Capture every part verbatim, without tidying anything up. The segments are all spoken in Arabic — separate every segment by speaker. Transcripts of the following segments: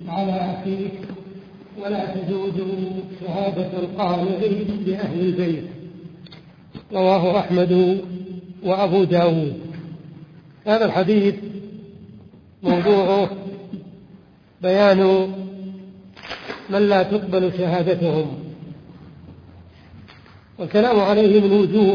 Speaker 1: على أخيك ولا تجوز شهادة القانع لأهل البيت. رواه أحمد وأبو داود. هذا الحديث موضوعه بيان من لا تقبل شهادتهم، والكلام عليه من وجوه.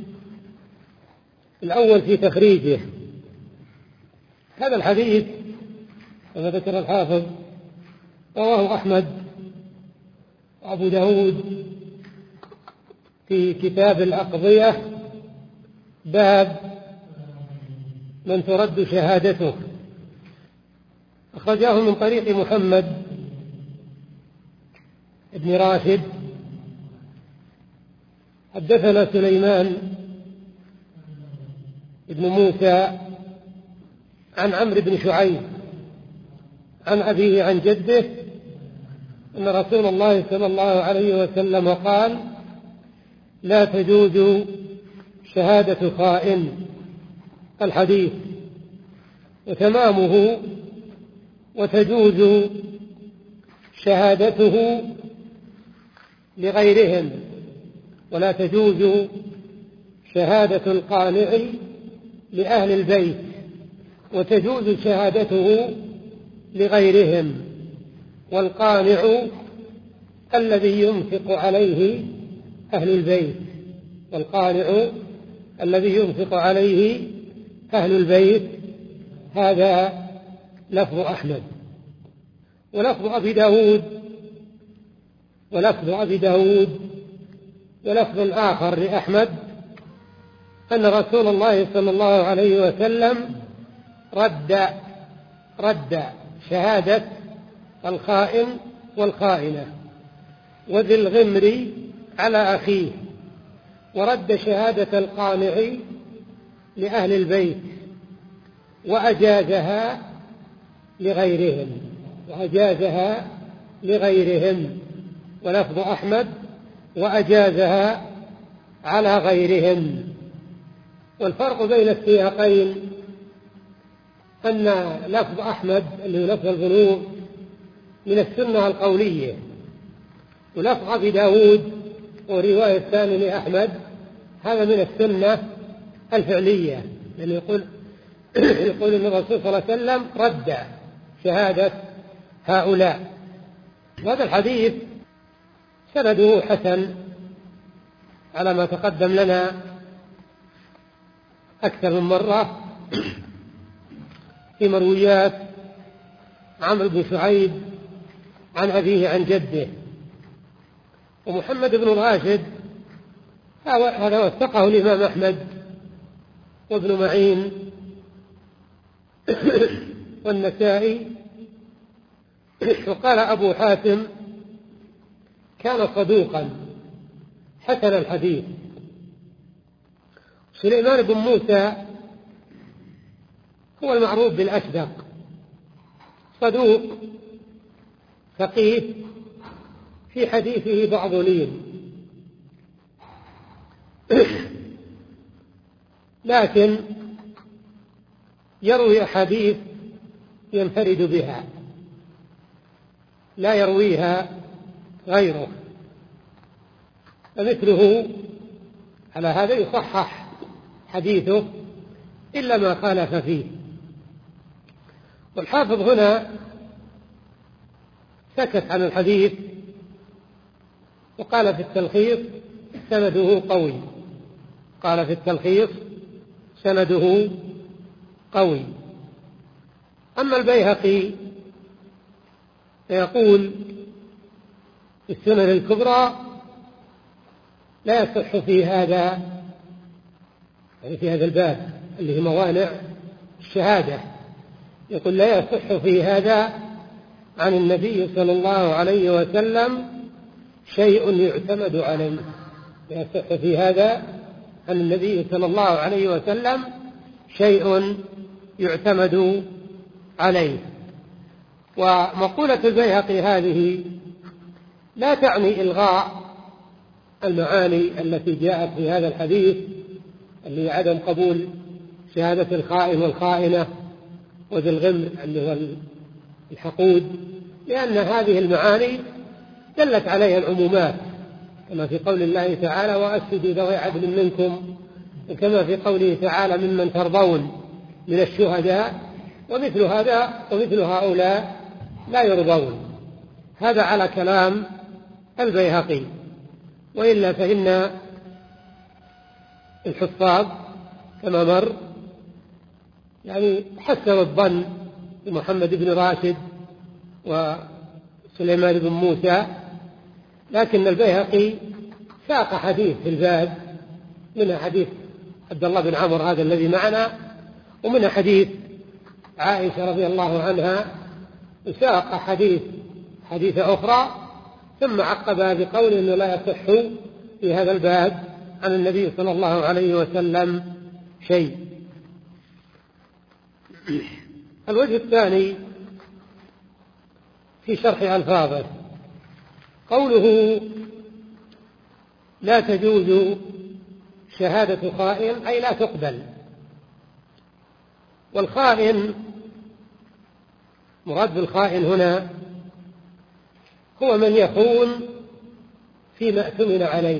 Speaker 1: الأول في تخريجه. هذا الحديث كما ذكر الحافظ رواه أحمد وأبو داود في كتاب الأقضية باب من ترد شهادته، أخرجاه من طريق محمد بن راشد. حدثنا سليمان بن موسى عن عمرو بن شعيب عن أبيه عن جده أن رسول الله صلى الله عليه وسلم قال: لا تجوز شهادة خائن. الحديث. وتمامه: وتجوز شهادته لغيرهم، ولا تجوز شهادة القانع لأهل البيت، وتجوز شهادته لغيرهم. والقانع الذي ينفق عليه أهل البيت، والقانع الذي ينفق عليه أهل البيت. هذا لفظ أحمد. ولفظ أبي داود ولفظ أبي داود ولفظ آخر لأحمد أن رسول الله صلى الله عليه وسلم رد رد شهادة الخائن والخائنة وذي الغمر على أخيه، ورد شهادة القانع لأهل البيت، وأجازها لغيرهم وأجازها لغيرهم ولفظ أحمد: وأجازها على غيرهم. والفرق بين السياقين أن لفظ أحمد اللي هو لفظ البلوغ من السنة القولية، ولفظ أبي داود ورواية الثاني لأحمد هذا من السنة الفعلية، لأنه يقول يقول أن الرسول صلى الله عليه وسلم رد شهادة هؤلاء. وهذا الحديث سنده حسن على ما تقدم لنا أكثر من مرة في مرويات عمرو بن شعيب عن أبيه عن جده. ومحمد بن راشد هذا وثقه الإمام أحمد وابن معين والنسائي. وقال أبو حاتم: كان صدوقا حسن الحديث. سليمان بن موسى هو المعروف بالأشدق، صدوق فقيه، في حديثه بعض لين، لكن يروي أحاديث ينفرد بها لا يرويها غيره، فمثله على هذا يصحح حديثه إلا ما خالف فيه. والحافظ هنا سكت عن الحديث وقال في التلخيص: سنده قوي. قال في التلخيص: سنده قوي. أما البيهقي فيقول في السنن الكبرى: لا يصح في هذا، يعني في هذا الباب اللي هي موانع الشهادة، يقول: لا يصح في هذا عن النبي صلى الله عليه وسلم شيء يعتمد عليه. لا يصح في هذا عن النبي صلى الله عليه وسلم شيء يعتمد عليه. ومقولة البيهقي هذه لا تعني إلغاء المعاني التي جاءت في هذا الحديث، اللي هي عدم قبول شهادة الخائن والخائنة وذي الغمر اللي هو الحقود لأن هذه المعاني دلت عليها العمومات، كما في قول الله تعالى وأشهدوا ذوي عدل منكم، وكما في قوله تعالى ممن ترضون من الشهداء، ومثل هذا ومثل هؤلاء لا يرضون. هذا على كلام البيهقي، وإلا فإن الحفاظ كما مر يعني حسن الظن بمحمد بن راشد وسليمان بن موسى، لكن البيهقي ساق حديث في الباب، منها حديث عبد الله بن عمرو هذا الذي معنا، ومنها حديث عائشة رضي الله عنها، وساق حديث حديث أخرى، ثم عقبها بقول إنه لا يصح في هذا الباب عن النبي صلى الله عليه وسلم شيء. الوجه الثاني في شرح ألفاظه قوله لا تجوز شهادة خائن، أي لا تقبل. والخائن مراد بالخائن هنا هو من يخون فيما اؤتمن عليه،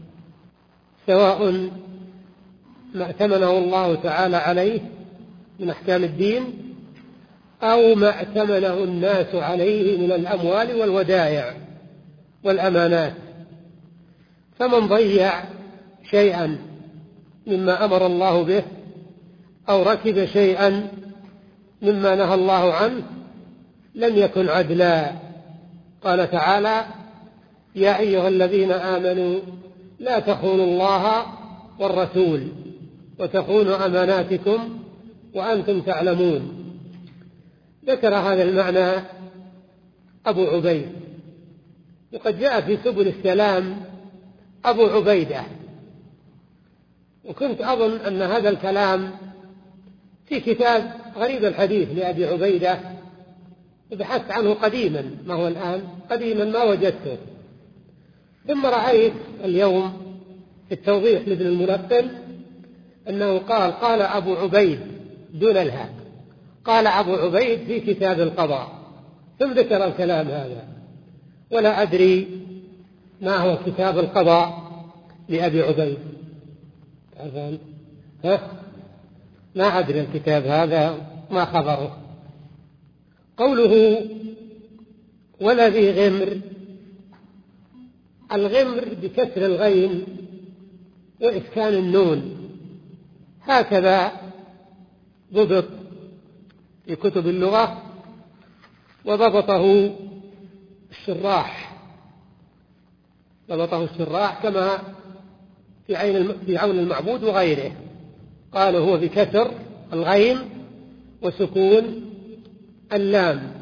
Speaker 1: سواء ما ائتمنه الله تعالى عليه من أحكام الدين أو ما ائتمنه الناس عليه من الأموال والودائع والأمانات. فمن ضيع شيئا مما أمر الله به أو ركب شيئا مما نهى الله عنه لم يكن عدلا. قال تعالى يا أيها الذين آمنوا لا تخونوا الله والرسول وتخونوا أماناتكم وأنتم تعلمون. ذكر هذا المعنى أبو عبيد، وقد جاء في سبل السلام أبو عبيدة، وكنت أظن أن هذا الكلام في كتاب غريب الحديث لأبي عبيدة، وبحثت عنه قديما، ما هو الآن قديما ما وجدته، ثم رأيت اليوم في التوضيح لابن الملقن أنه قال قال أبو عبيد دون الهاء، قال أبو عبيد في كتاب القضاء، ثم ذكر الكلام هذا، ولا أدري ما هو كتاب القضاء لأبي عبيد. ها؟ ما أدري الكتاب هذا ما خبره. قوله ولا ذي غمر، الغمر بكسر الغين وإسكان النون، هكذا ضبط في كتب اللغة، وضبطه الشراح ضبطه الشراح كما في عين في عون المعبود وغيره، قالوا هو بكسر الغين وسكون اللام.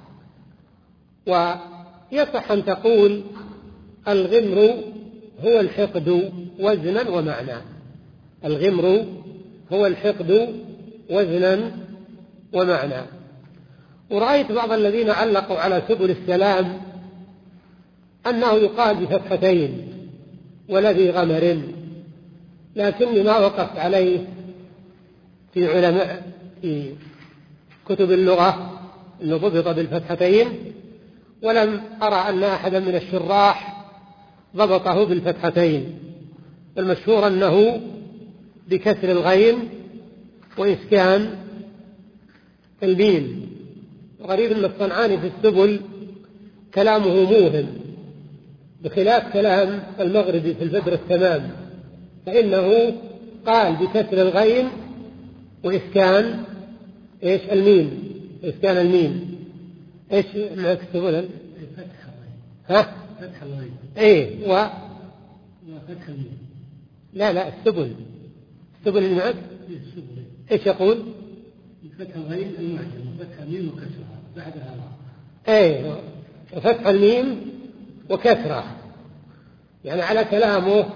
Speaker 1: ويصح أن تقول الغمر هو الحقد وزنا ومعنى، الغمر هو الحقد وزنا ومعنى. ورأيت بعض الذين علقوا على سبل السلام أنه يقال بفتحتين ولذي غمر، لكني ما وقفت عليه في علماء في كتب اللغة أنه ضبط بالفتحتين، ولم أرى أن أحدا من الشراح ضبطه بالفتحتين. المشهور أنه بكسر الغين وإسكان الميم. غريب أن الصنعاني في السبل كلامه موهم، بخلاف كلام المغربي في البدر التمام، فإنه قال بكسر الغين وإسكان إيش الميم، إسكان الميم. إيش معك السبل؟ ها؟ فتح الغين. إيه و وفتح الميم. لا لا السبل، السبل اللي معك إيش يقول؟ فتح الغين المعجم وفتح الميم وكسرها بعدها. إيه فتح الميم وكسرة، يعني على كلامه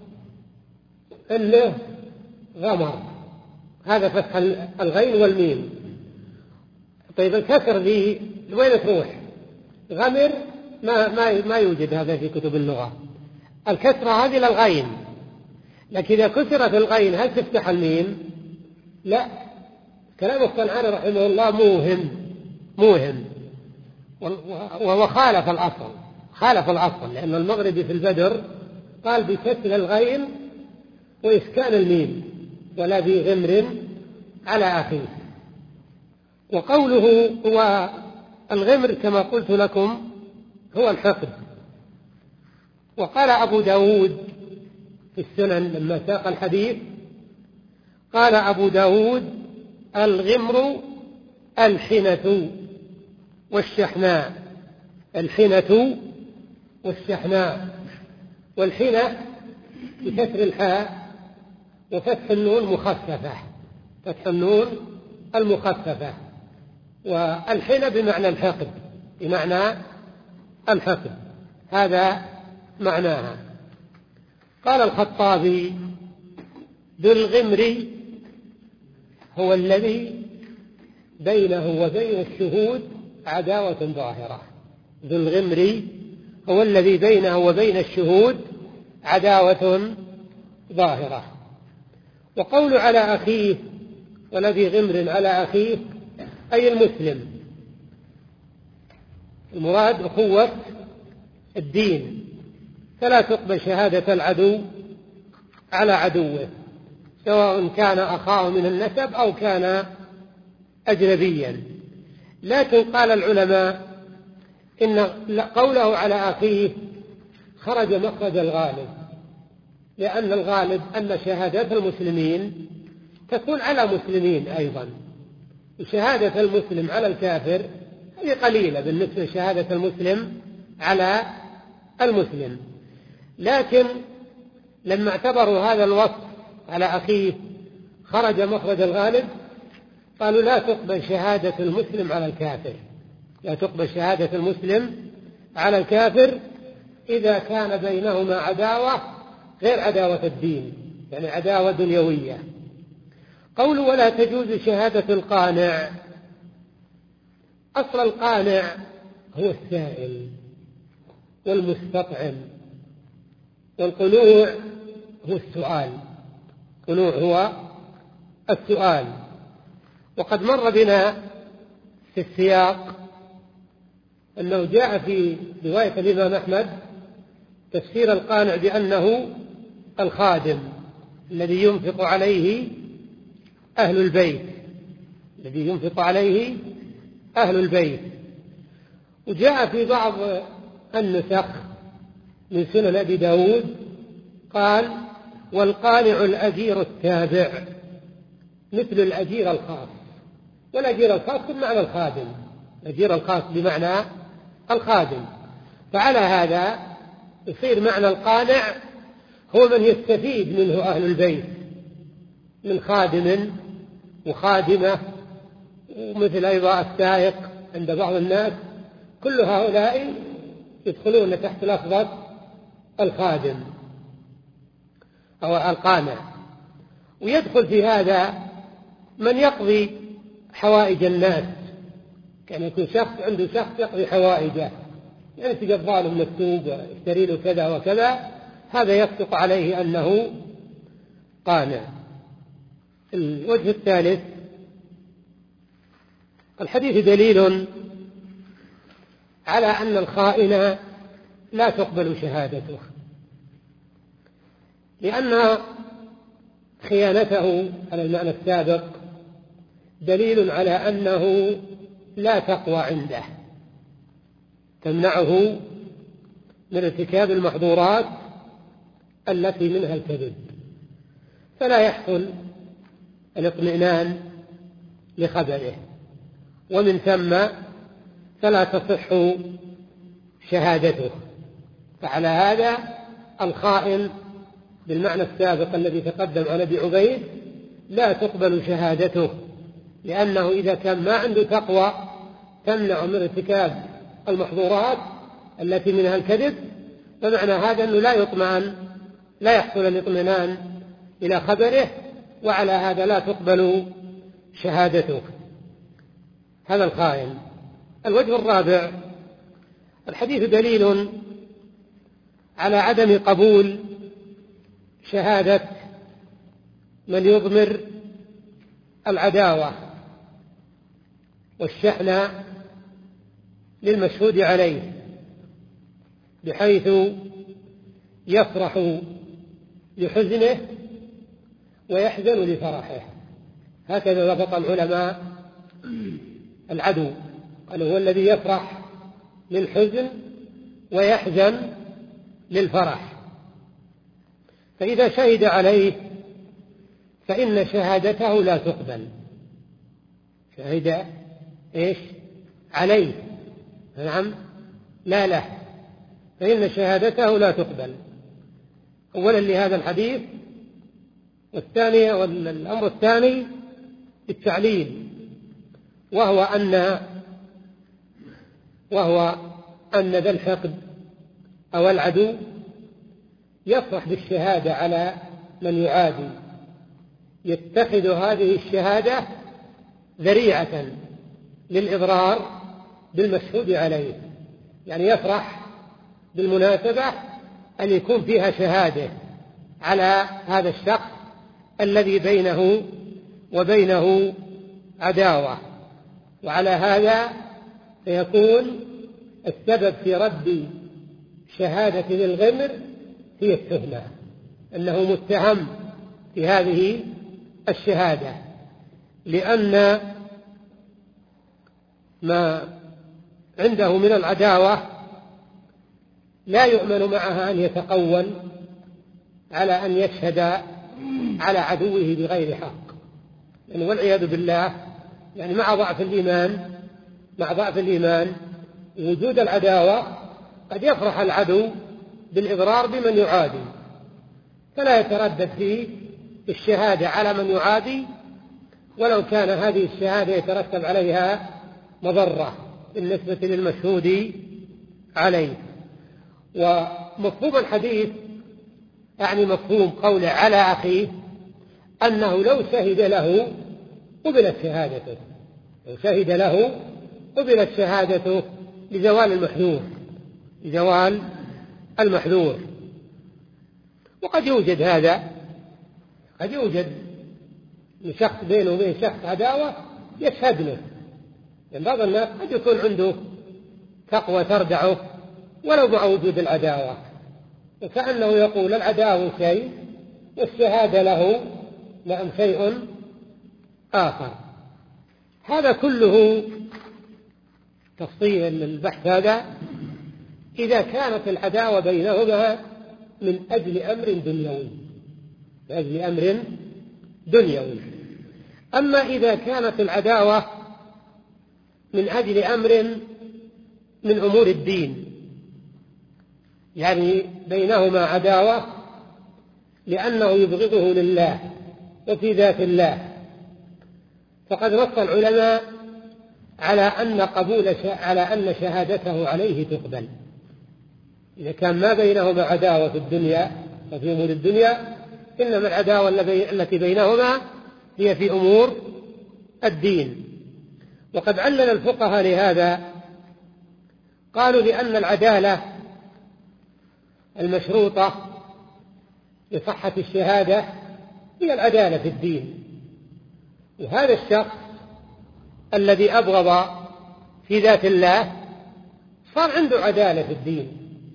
Speaker 1: أنه غمر، هذا فتح الغين والميم. طيب الكسر ذي وين تروح؟ غمر ما ما ما يوجد هذا في كتب اللغة. الكسرة هذه للغين، لكن إذا كسرت الغين هل تفتح الميم؟ لا. كلام الصنعاني رحمه الله موهم موهم وهو خالف الأصل، خالف الأصل، لأن المغربي في البدر قال بكسر الغين وإسكان الميم ولا ذي غمر على أخيه. وقوله هو الغمر كما قلت لكم هو الحقد. وقال أبو داود في السنن لما ساق الحديث، قال أبو داود الغمر الحنة والشحناء، الحنة والشحناء، والحنة بكسر الحاء وفتح النون مخففة، فتح النون المخففة، والحنة بمعنى الحقد، بمعنى الحقد، هذا معناها. قال الخطابي بالغمر هو الذي بينه وبين الشهود عداوة ظاهرة، بالغمر هو الذي بينه وبين الشهود عداوة ظاهرة. وقول على أخيه والذي غمر على أخيه أي المسلم، المراد أخوة الدين، فلا تقبل شهادة العدو على عدوه سواء كان أخاه من النسب أو كان أجنبيا. لكن قال العلماء إن قوله على أخيه خرج مخرج الغالب، لأن الغالب أن شهادات المسلمين تكون على مسلمين أيضا، وشهادة المسلم على الكافر هي قليلة بالنسبة لشهادة المسلم على المسلم. لكن لما اعتبروا هذا الوصف على أخيه خرج مخرج الغالب قالوا لا تقبل شهادة المسلم على الكافر، لا تقبل شهادة المسلم على الكافر إذا كان بينهما عداوة غير عداوة الدين، يعني عداوة دنيوية. قوله ولا تجوز شهادة القانع، أصل القانع هو السائل والمستطعم، والقنوع هو السؤال، القنوع هو السؤال. وقد مر بنا في السياق أنه جاء في رواية الإمام أحمد تفسير القانع بأنه الخادم الذي ينفق عليه أهل البيت، الذي ينفق عليه أهل البيت. وجاء في بعض النسخ من سنن أبي داود قال والقانع الأجير التابع، مثل الأجير الخاص، والأجير الخاص بمعنى الخادم، الأجير الخاص بمعنى الخادم. فعلى هذا يصير معنى القانع هو من يستفيد منه أهل البيت من خادم وخادمة، ومثل أيضا السائق عند بعض الناس، كل هؤلاء يدخلون تحت لفظة الخادم أو القانع. ويدخل في هذا من يقضي حوائج الناس، كان يكون شخص عنده شخص يقضي حوائجه، يعني تقضى له من السوق ويشتري له كذا وكذا، هذا يصدق عليه أنه قانع. الوجه الثالث الحديث دليل على أن الخائن لا تقبل شهادته، لأن خيانته على المعنى السابق دليل على أنه لا تقوى عنده تمنعه من ارتكاب المحظورات التي منها الكذب، فلا يحصل الاطمئنان لخبره، ومن ثم فلا تصح شهادته. فعلى هذا الخائن بالمعنى السابق الذي تقدم عن أبي عبيد لا تقبل شهادته، لأنه إذا كان ما عنده تقوى تمنع من ارتكاب المحظورات التي منها الكذب، فمعنى هذا أنه لا يطمئن، لا يحصل الاطمئنان إلى خبره، وعلى هذا لا تقبل شهادته. هذا الخائن. الوجه الرابع الحديث دليل على عدم قبول شهادة من يضمر العداوة والشحنة للمشهود عليه، بحيث يفرح لحزنه ويحزن لفرحه. هكذا ضبط العلماء العدو، قالوا هو الذي يفرح للحزن ويحزن للفرح. فإذا شهد عليه فإن شهادته لا تقبل. شهد إيش عليه، نعم، لا له، فإن شهادته لا تقبل. أولا لهذا الحديث، والثانية والأمر الثاني التعليل، وهو أن وهو أن ذا الحقد أو العدو يفرح بالشهادة على من يعادي، يتخذ هذه الشهادة ذريعة للإضرار بالمشهود عليه، يعني يفرح بالمناسبة أن يكون فيها شهادة على هذا الشخص الذي بينه وبينه عداوة، وعلى هذا فيكون السبب في رد شهادة ذي الغمر هي التهمة، أنه متهم في هذه الشهادة، لأن ما عنده من العداوة لا يؤمن معها أن يتقول على أن يشهد على عدوه بغير حق، يعني والعياذ بالله، يعني مع ضعف الإيمان مع ضعف الإيمان وجود العداوة قد يفرح العدو بالإضرار بمن يعادي، فلا يتردد في الشهادة على من يعادي ولو كان هذه الشهادة يترتب عليها مضرة بالنسبة للمشهود عليه. ومفهوم الحديث يعني مفهوم قوله على أخيه أنه لو شهد له قبلت شهادته، لو شهد له قبلت شهادته لزوال المحذور لزوال المحذور. وقد يوجد هذا، قد يوجد شخص بينه وبين شخص عداوة يشهد له، يعني بعض الناس قد يكون عنده تقوى تردعه ولو مع وجود العداوة، وكأنه يقول العداوة شيء والشهادة له نعم شيء آخر. هذا كله تفصيل البحث هذا إذا كانت العداوة بينهما من أجل أمر دنيوي من أجل أمر دنيوي. أما إذا كانت العداوة من أجل أمر من أمور الدين، يعني بينهما عداوة لأنه يبغضه لله وفي ذات الله، فقد نص العلماء على أن قبول على أن شهادته عليه تقبل إذا كان ما بينهما عداوة في الدنيا وفي أمور الدنيا، إنما العداوة التي بينهما هي في أمور الدين. وقد علل الفقهاء لهذا، قالوا لأن العدالة المشروطة لصحة الشهادة هي العدالة في الدين، وهذا الشخص الذي أبغض في ذات الله صار عنده عدالة في الدين،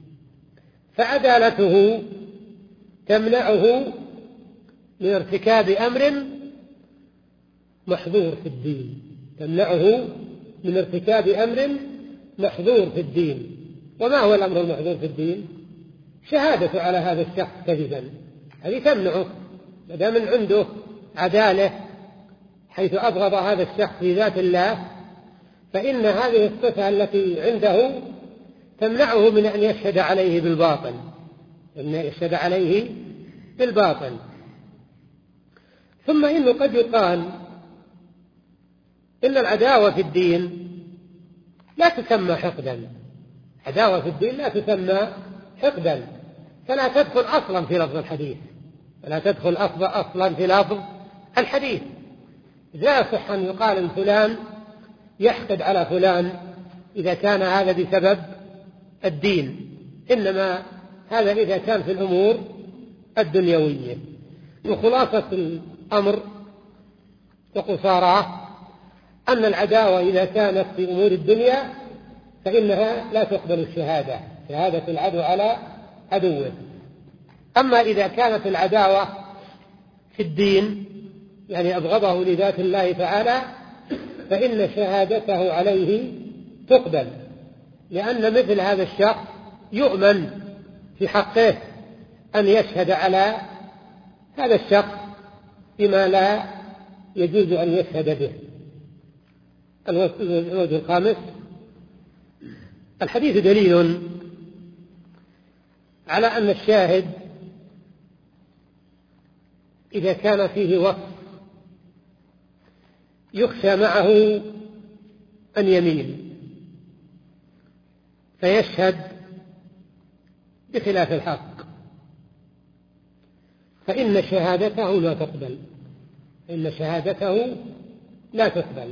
Speaker 1: فعدالته تمنعه من ارتكاب أمر محظور في الدين تمنعه من ارتكاب أمر محظور في الدين. وما هو الأمر المحظور في الدين؟ شهادة على هذا الشخص كذبا، هذه تمنعه ما دام عنده عدالة حيث أبغض هذا الشخص في ذات الله، فإن هذه الصفة التي عنده تمنعه من أن يشهد عليه بالباطل أن يشهد عليه بالباطل. ثم إنه قد يقال إن العداوة في الدين لا تسمى حقدا، عداوة في الدين لا تسمى حقدا، فلا تدخل أصلا في لفظ الحديث فلا تدخل أصلا في لفظ الحديث. لا يصح أن يقال إن فلان يحقد على فلان إذا كان هذا بسبب الدين، إنما هذا إذا كان في الأمور الدنيوية. وخلاصة الأمر وقصاراه أن العداوة إذا كانت في أمور الدنيا فإنها لا تقبل الشهادة، شهادة العدو على عدوه. أما إذا كانت العداوة في الدين، يعني أبغضه لذات الله تعالى، فإن شهادته عليه تقبل، لأن مثل هذا الشخص يؤمن في حقه أن يشهد على هذا الشخص بما لا يجوز أن يشهد به. الوجه الخامس: الحديث دليل على أن الشاهد إذا كان فيه وصف يخشى معه أن يميل فيشهد بخلاف الحق، فإن شهادته لا تقبل، إن شهادته لا تقبل.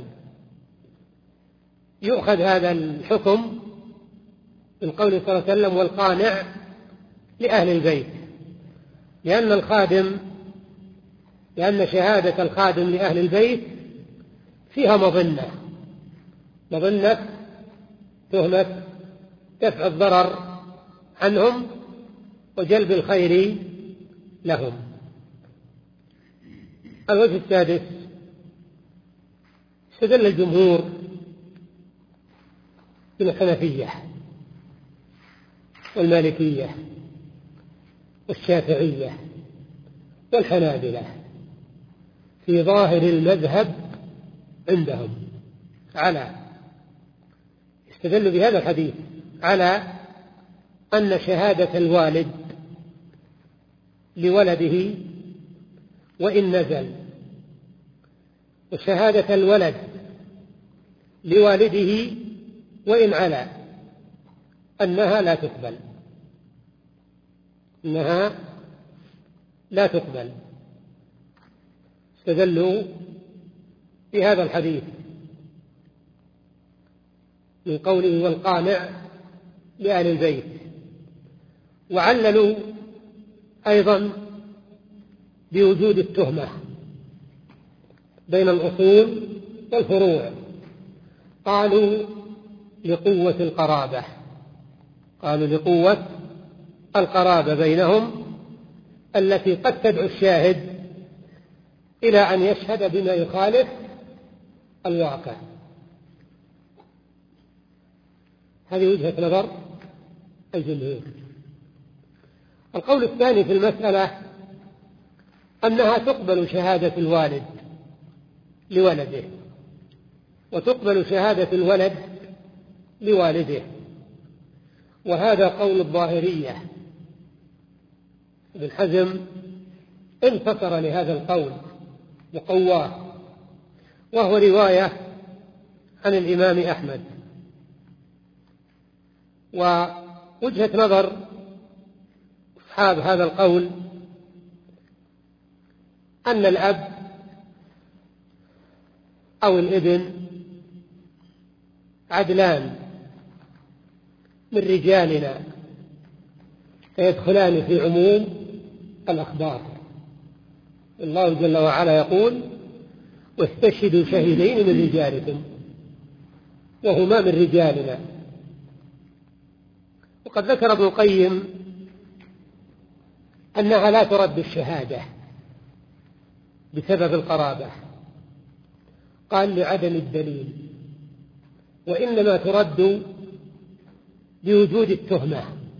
Speaker 1: يؤخذ هذا الحكم من قوله صلى الله عليه وسلم: والقانع لأهل البيت، لأن الخادم لأن شهادة الخادم لأهل البيت فيها مظنة مظنة تهمة دفع الضرر عنهم وجلب الخير لهم. الوجه السادس: استدل الجمهور بالحنفية والمالكية والشافعية والحنابلة في ظاهر المذهب عندهم على استدلوا بهذا الحديث على أن شهادة الوالد لولده وإن نزل، وشهادة الولد لوالده وإن علا، أنها لا تقبل إنها لا تقبل. استدلوا بهذا الحديث من قوله: والقانع لأهل البيت، وعللوا أيضا بوجود التهمة بين الأصول والفروع. قالوا لقوة القرابة قالوا لقوة القرابة بينهم، التي قد تدعو الشاهد إلى أن يشهد بما يخالف الواقع. هذه وجهة نظر الجمهور. القول الثاني في المسألة أنها تقبل شهادة الوالد لولده، وتقبل شهادة الولد لوالده، وهذا قول الظاهرية. ابن حزم انتصر لهذا القول وقواه، وهو رواية عن الإمام أحمد. ووجهة نظر أصحاب هذا القول أن الأب أو الابن عدلان من رجالنا فيدخلان في عموم الأخبار. الله جل وعلا يقول: واستشهدوا شهيدين من رجالكم، وهما من رجالنا. وقد ذكر ابن القيم أنها لا ترد الشهادة بسبب القرابة، قال: لعدم الدليل، وإنما ترد بوجود التهمة،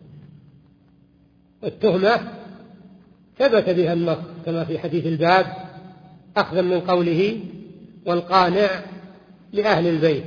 Speaker 1: والتهمة ثبت بها النص كما في حديث الباب، أخذا من قوله: والقانع لأهل البيت.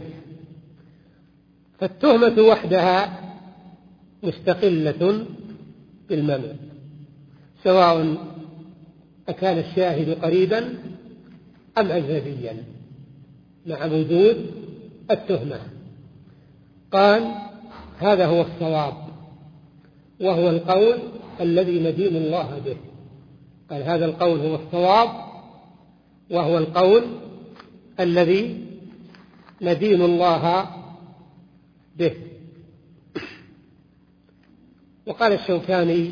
Speaker 1: فالتهمة وحدها مستقلة بالمنع، سواء أكان الشاهد قريبا أم أجنبيا، مع وجود التهمة. قال: هذا هو الصواب، وهو القول الذي ندين الله به. قال: هذا القول هو الصواب، وهو القول الذي ندين الله به. وقال الشوكاني: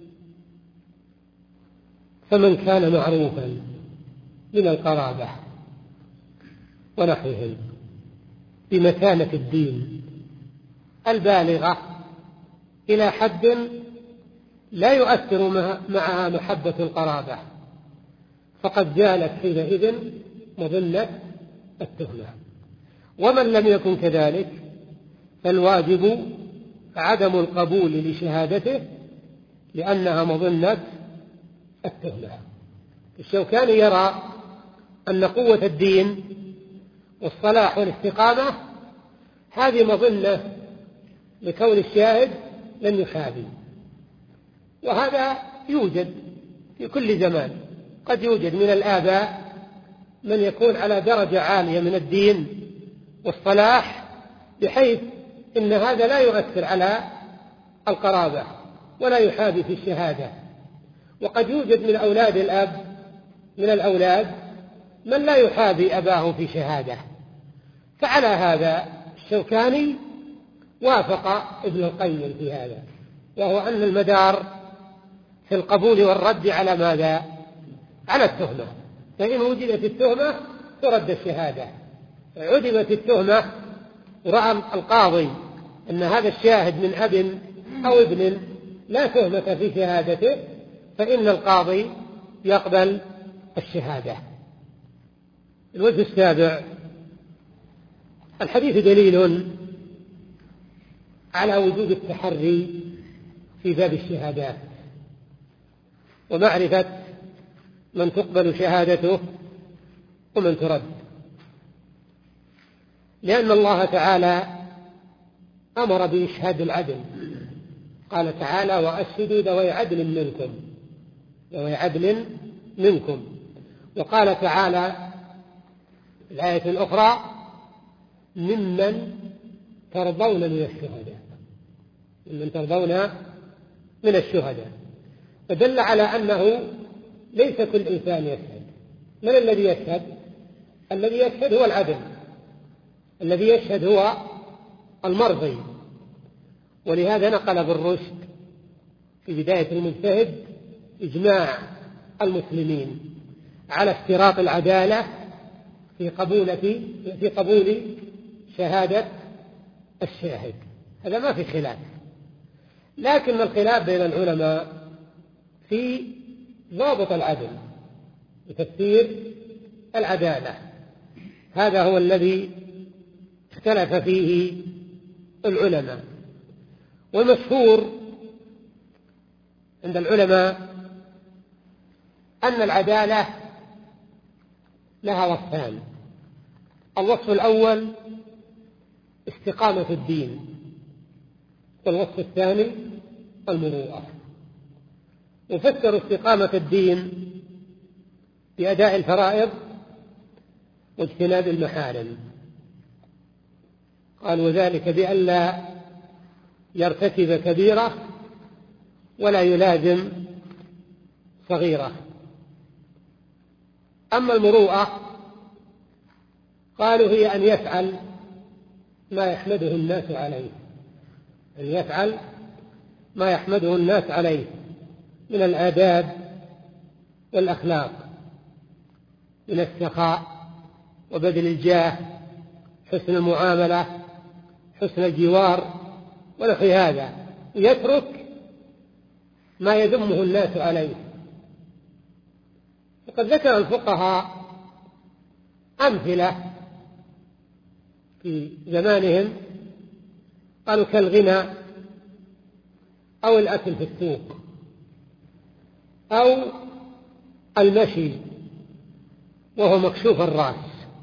Speaker 1: فمن كان معروفا من القرابة ونحوهم بمتانة الدين البالغة إلى حد لا يؤثر معها محبة القرابة، فقد زالت حينئذ مظنة التهمة. ومن لم يكن كذلك فالواجب عدم القبول لشهادته لأنها مظنة التهمة. الشوكاني يرى أن قوة الدين والصلاح والاستقامة هذه مظنة لكون الشاهد لن يحابي، وهذا يوجد في كل زمان. قد يوجد من الآباء من يكون على درجة عالية من الدين والصلاح بحيث إن هذا لا يؤثر على القرابة ولا يحابي في الشهادة. وقد يوجد من أولاد الأب من الأولاد من لا يحابي أباه في شهادة. فعلى هذا الشوكاني وافق ابن القيم في هذا، وهو أن المدار في القبول والرد على ماذا؟ على التهمة. فإن وجدت التهمة ترد الشهادة، عدمت التهمة ورأى القاضي أن هذا الشاهد من أب أو ابن لا تهمة في شهادته فإن القاضي يقبل الشهادة. الوجه السابع: الحديث دليل على وجوب التحري في باب الشهادات ومعرفة من تقبل شهادته ومن ترد، لأن الله تعالى أمر بإشهاد العدل. قال تعالى: وأشهدوا ذوي عدل منكم ذوي عدل منكم. وقال تعالى في الآية الأخرى: ممن ترضون من الشهداء ممن ترضون من الشهداء فدل على أنه ليس كل إنسان يشهد. من الذي يشهد؟ الذي يشهد هو العدل، الذي يشهد هو المرضي. ولهذا نقل ابن رشد في بداية المجتهد إجماع المسلمين على اشتراط العدالة في قبول في قبول شهادة الشاهد. هذا ما في خلاف، لكن الخلاف بين العلماء في ضابط العدل وتفسير العدالة. هذا هو الذي اختلف فيه العلماء. والمشهور عند العلماء أن العدالة لها وصفان: الوصف الأول استقامة الدين، والوصف الثاني المروءة. وفسروا استقامة الدين بأداء الفرائض واجتناب المحارم، قالوا ذلك بأن لا يرتكب كبيرة ولا يلازم صغيرة. أما المروءة قالوا هي أن يفعل ما يحمده الناس عليه أن يفعل ما يحمده الناس عليه من الآداب والأخلاق، من السخاء وبذل الجاه، حسن المعاملة، حسن الجوار ونحو هذا، يترك ما يذمه الناس عليه. وقد ذكر الفقهاء أمثلة في زمانهم، قالوا كالغنى أو الأكل في السوق أو المشي وهو مكشوف الرأس.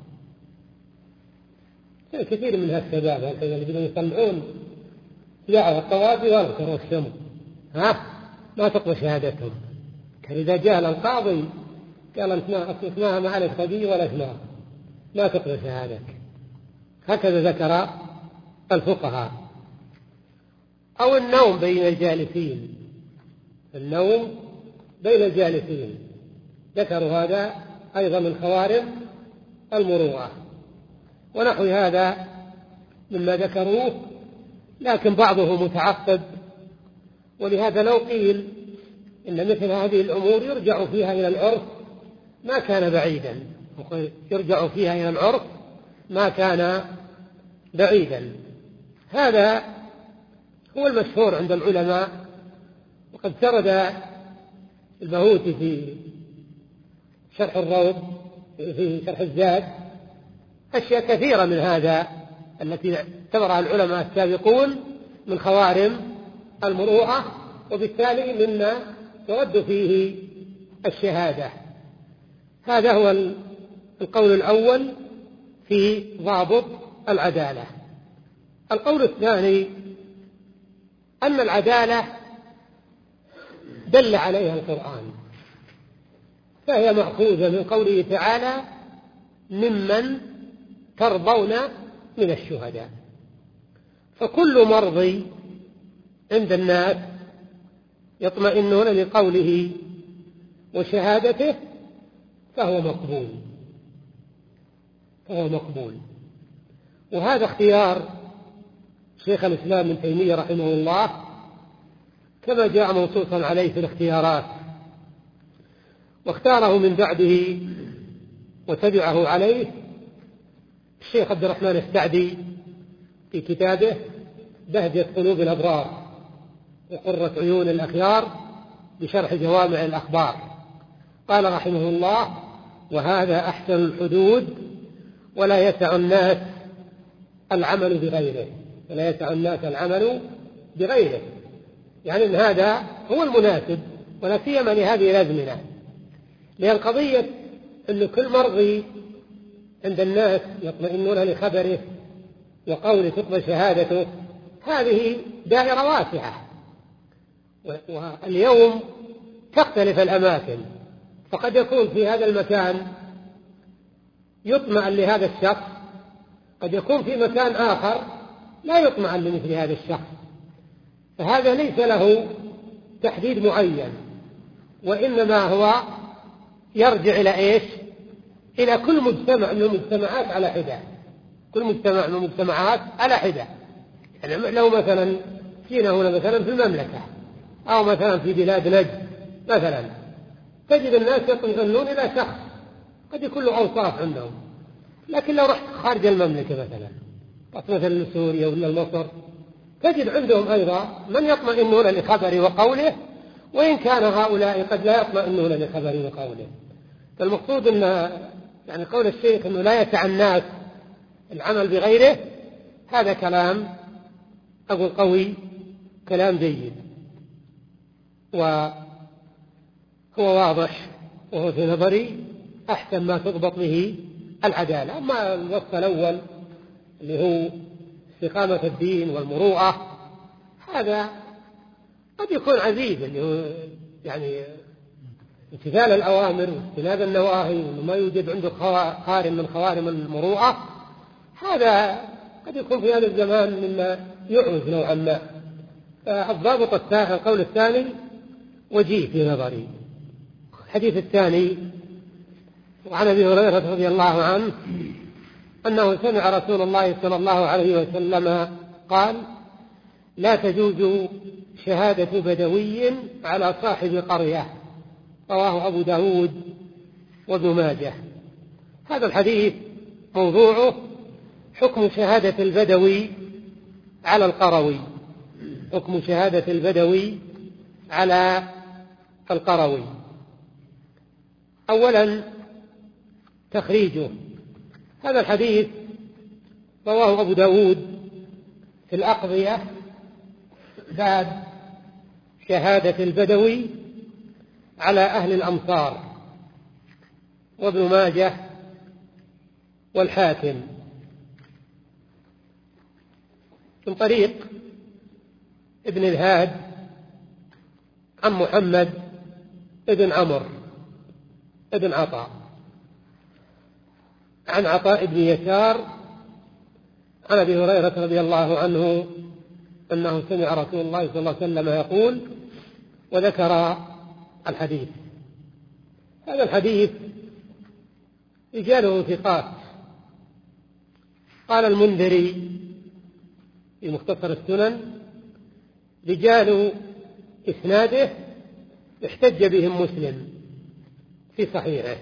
Speaker 1: كثير من هالشباب هكذا اللي بدهم يطلعون دعوة الطوابي ويذكروا السم، ها ما تقبل شهادتهم. كان إذا جاء القاضي قال أنت ما اسمها ما عليك خبي ولا اسمها ما تقبل شهادتك. هكذا ذكر الفقهاء. أو النوم بين الجالسين النوم بين الجالسين ذكروا هذا أيضا من خوارم المروءة ونحو هذا مما ذكروه، لكن بعضه متعقب. ولهذا لو قيل إن مثل هذه الأمور يرجع فيها إلى العرف ما كان بعيدا يرجع فيها إلى العرف ما كان بعيدا. هذا هو المشهور عند العلماء، وقد سرد البهوتي في شرح الروض في شرح الزاد أشياء كثيرة من هذا التي اعتبرها العلماء السابقون من خوارم المروءة، وبالتالي مما ترد فيه الشهادة. هذا هو القول الأول في ضابط العدالة. القول الثاني أن العدالة دل عليها القرآن، فهي مأخوذة من قوله تعالى: ممن ترضون من الشهداء. فكل مرضي عند الناس يطمئنون لقوله وشهادته فهو مقبول فهو مقبول وهذا اختيار شيخ الإسلام ابن تيمية رحمه الله، كما جاء منصوصا عليه في الاختيارات، واختاره من بعده وتبعه عليه الشيخ عبد الرحمن السعدي في كتابه بهجة قلوب الأبرار وقرة عيون الأخيار بشرح جوامع الأخبار. قال رحمه الله: وهذا أحسن الحدود ولا يسع الناس العمل بغيره ولا يسع الناس العمل بغيره يعني أن هذا هو المناسب، ولا سيما لهذه الأزمنة، لأن قضية أن كل مرضي عند الناس يطمئنون لخبره وقوله تقبل شهادته، هذه دائرة واسعة. واليوم تختلف الأماكن، فقد يكون في هذا المكان يطمئن لهذا الشخص، قد يكون في مكان آخر لا يطمئن لمثل هذا الشخص، فهذا ليس له تحديد معين، وإنما هو يرجع إلى إيش؟ إلى كل مجتمع من المجتمعات على حدة، كل مجتمع من المجتمعات على حدة. يعني لو مثلا جينا هنا مثلا في المملكة أو مثلا في بلاد نجد مثلا، تجد الناس يطمئنون إلى شخص قد يكون له أوصاف عندهم، لكن لو رحت خارج المملكة مثلا رحت مثلا لسوريا ولا مصر، تجد عندهم أيضا من يطمئنون لخبره وقوله، وإن كان هؤلاء قد لا يطمئنون لخبره وقوله. فالمقصود أن يعني قول الشيخ أنه لا يسع الناس العمل بغيره، هذا كلام أقول قوي، كلام جيد وهو واضح، وهو في نظري أحسن ما تضبط به العدالة. أما الوصف الأول اللي هو استقامة الدين والمروءة، هذا قد يكون عزيز، اللي هو يعني امتثال الأوامر واجتناب النواهي وما يوجد عنده خارم من خوارم المروءة، هذا قد يكون في هذا الزمان مما يعوز نوعا ما. الضابط الثاني القول الثاني وجيه في نظري. الحديث الثاني وعن أبي هريرة رضي الله عنه أنه سمع رسول الله صلى الله عليه وسلم قال: لا تجوز شهادة بدوي على صاحب قرية. رواه أبو داود وابن ماجه. هذا الحديث موضوعه حكم شهادة البدوي على القروي، حكم شهادة البدوي على القروي. أولا تخريجه. هذا الحديث رواه أبو داود في الأقضية باب شهادة البدوي على أهل الأمصار، وابن ماجه والحاكم من طريق ابن الهاد عن محمد ابن عمرو ابن عطاء عن عطاء بن يسار عن أبي هريرة رضي الله عنه أنه سمع رسول الله صلى الله عليه وسلم يقول، وذكر الحديث. هذا الحديث رجاله ثقات. قال المنذري في مختصر السنن: رجال إسناده احتج بهم مسلم في صحيحه.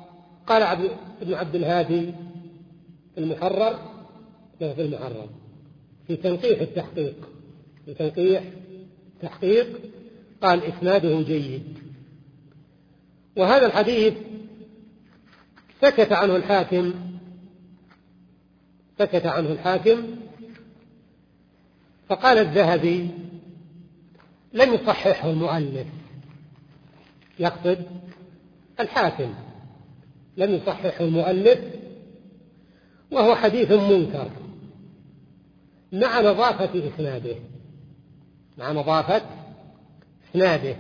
Speaker 1: وقال ابن عبد الهادي في المحرر في المحرر في تنقيح التحقيق في تنقيح تحقيق قال إسناده جيد. وهذا الحديث سكت عنه الحاكم سكت عنه الحاكم فقال الذهبي لم يصححه المؤلف، يقصد الحاكم، لم يصححه المؤلف، وهو حديث منكر مع نظافة إسناده مع نظافة إسناده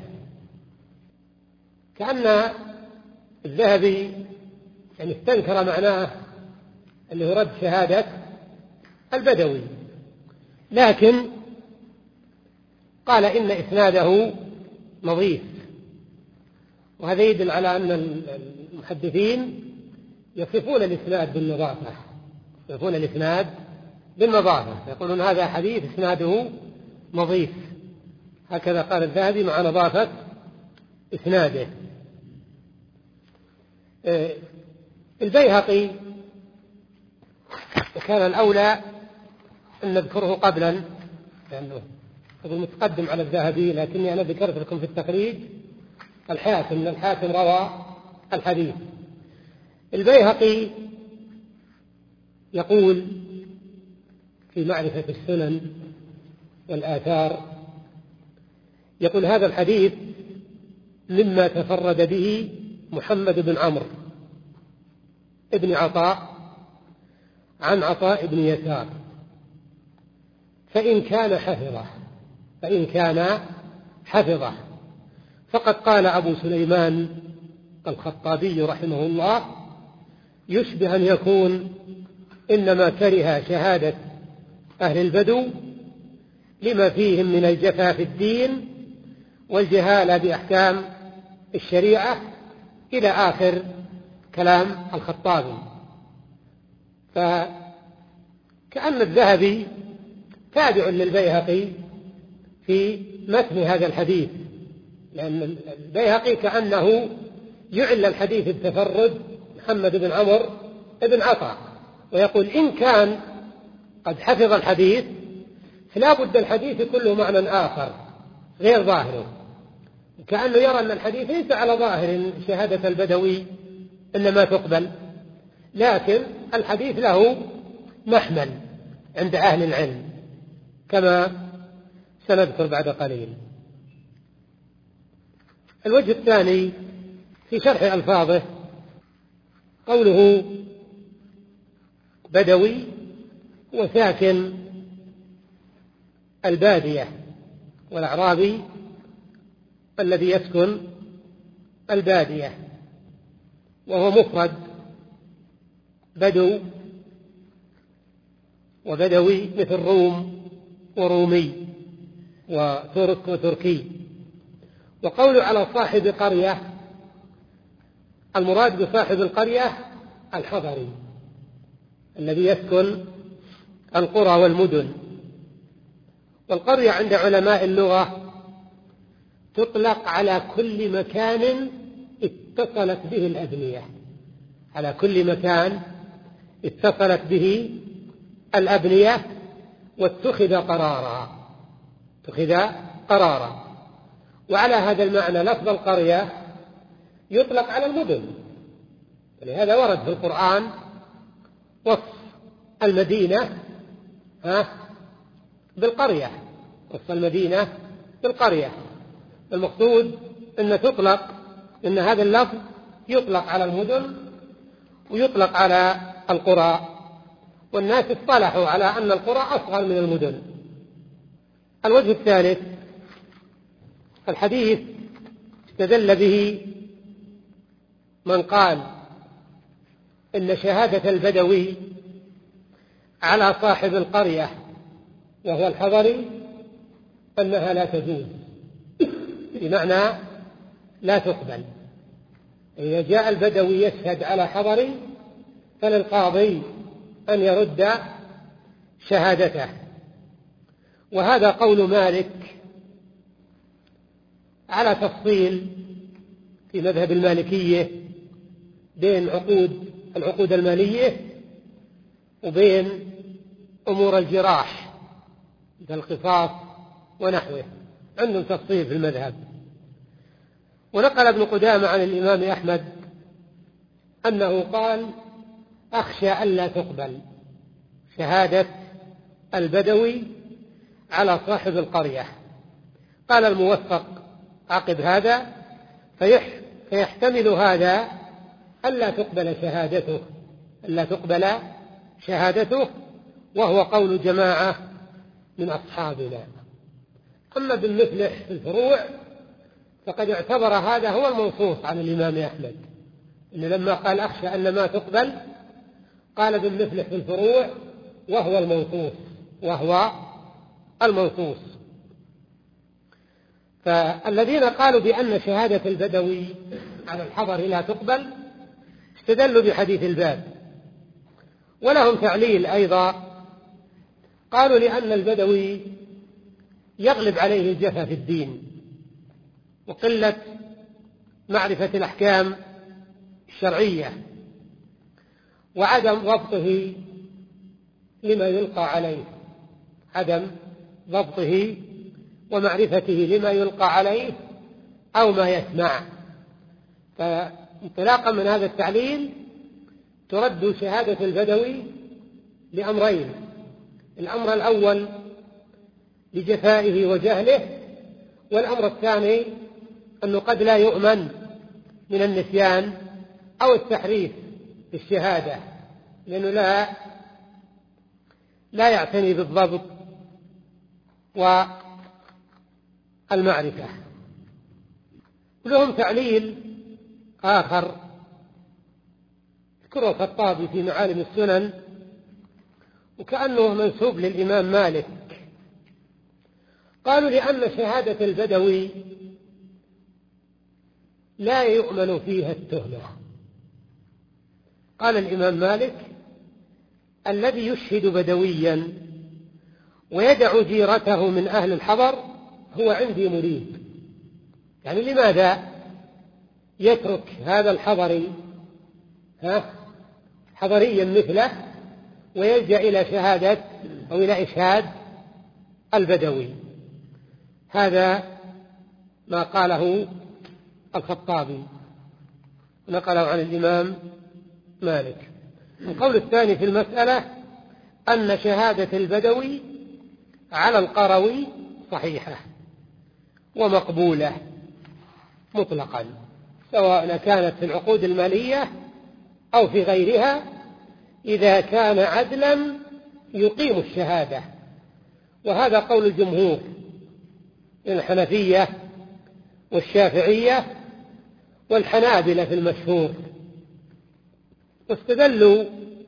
Speaker 1: كأن الذهبي يعني استنكر معناه اللي هو رد شهادة البدوي، لكن قال إن إسناده نظيف. وهذا يدل على أن المحدثين يصفون الإسناد بالنظافة يصفون الإسناد بالنظافة يقولون هذا حديث إسناده نظيف، هكذا قال الذهبي مع نظافة إسناده. البيهقي كان الأولى أن نذكره قبلا لأنه متقدم على الذهبي، لكني أنا ذكرت لكم في التخريج الحاكم، من الحاكم روى الحديث. البيهقي يقول في معرفة السنن والآثار، يقول هذا الحديث مما تفرد به محمد بن عمرو ابن عطاء عن عطاء بن يسار، فإن كان حفظه فإن كان حفظه فقد قال أبو سليمان الخطابي رحمه الله يشبه أن يكون إنما كره شهادة أهل البدو لما فيهم من الجفا في الدين والجهالة بأحكام الشريعة إلى آخر كلام الخطابي. فكأن الذهبي تابع للبيهقي في متن هذا الحديث، لأن البيهقي كأنه يعلى الحديث التفرد محمد بن عمرو بن عطاء، ويقول إن كان قد حفظ الحديث فلا بد الحديث كله معنى آخر غير ظاهره، كأنه يرى أن الحديث ليس على ظاهر شهادة البدوي إنما تقبل، لكن الحديث له محمل عند أهل العلم كما سنذكر بعد قليل. الوجه الثاني في شرح ألفاظه قوله بدوي هو ساكن البادية، والأعرابي الذي يسكن البادية، وهو مفرد بدو وبدوي مثل روم ورومي وترك وتركي. وقول على صاحب قرية المراد بصاحب القرية الحضري الذي يسكن القرى والمدن. والقرية عند علماء اللغة تطلق على كل مكان اتصلت به الأبنية على كل مكان اتصلت به الأبنية واتخذ قرارا اتخذ قرارا وعلى هذا المعنى لفظ القرية يطلق على المدن، ولهذا ورد في القرآن وصف المدينة ها بالقرية وصف المدينة بالقرية. المقصود أن تطلق أن هذا اللفظ يطلق على المدن ويطلق على القرى، والناس اصطلحوا على أن القرى أصغر من المدن. الوجه الثالث الحديث استدل به من قال إن شهادة البدوي على صاحب القرية وهو الحضري أنها لا تجوز، بمعنى لا تقبل. إذا جاء البدوي يشهد على حضري فللقاضي أن يرد شهادته. وهذا قول مالك على تفصيل في مذهب المالكية بين عقود العقود المالية وبين أمور الجراح كالقصاص ونحوه، عندهم تفصيل في المذهب. ونقل ابن قدامة عن الإمام أحمد أنه قال: أخشى ألا تقبل شهادة البدوي على صاحب القرية. قال الموفق عقب هذا: فيح فيحتمل هذا ألا تقبل شهادته ألا تقبل شهادته وهو قول جماعة من أصحابنا. أما بالمفلح في الفروع فقد اعتبر هذا هو المنصوص عن الإمام أحمد، إنه لما قال أخشى أن ما تقبل قال بالمفلح في الفروع وهو المنصوص وهو المنصوص. فالذين قالوا بأن شهادة البدوي على الحضر لا تقبل استدلوا بحديث الباب، ولهم تعليل أيضا. قالوا لأن البدوي يغلب عليه الجفا في الدين وقلة معرفة الأحكام الشرعية وعدم ضبطه لما يلقى عليه عدم ضبطه ومعرفته لما يلقى عليه أو ما يسمع. فانطلاقا من هذا التعليل ترد شهادة البدوي لأمرين: الأمر الأول لجفائه وجهله، والأمر الثاني أنه قد لا يؤمن من النسيان أو التحريف في الشهادة، لأنه لا لا يعتني بالضبط والمعرفة. لهم تعليل آخر ذكره الخطابي في معالم السنن وكأنه منسوب للإمام مالك. قالوا لأن شهادة البدوي لا يؤمن فيها التهمة. قال الإمام مالك: الذي يشهد بدويا ويدع جيرته من أهل الحضر هو عندي مريد. يعني لماذا يترك هذا الحضري ها حضريا مثله ويلجأ إلى شهادة أو إلى إشهاد البدوي؟ هذا ما قاله الخطابي نقله عن الإمام مالك. القول الثاني في المسألة أن شهادة البدوي على القروي صحيحة ومقبولة مطلقا، سواء كانت في العقود المالية أو في غيرها، إذا كان عدلا يقيم الشهادة. وهذا قول الجمهور من الحنفية والشافعية والحنابلة في المشهور. واستدلوا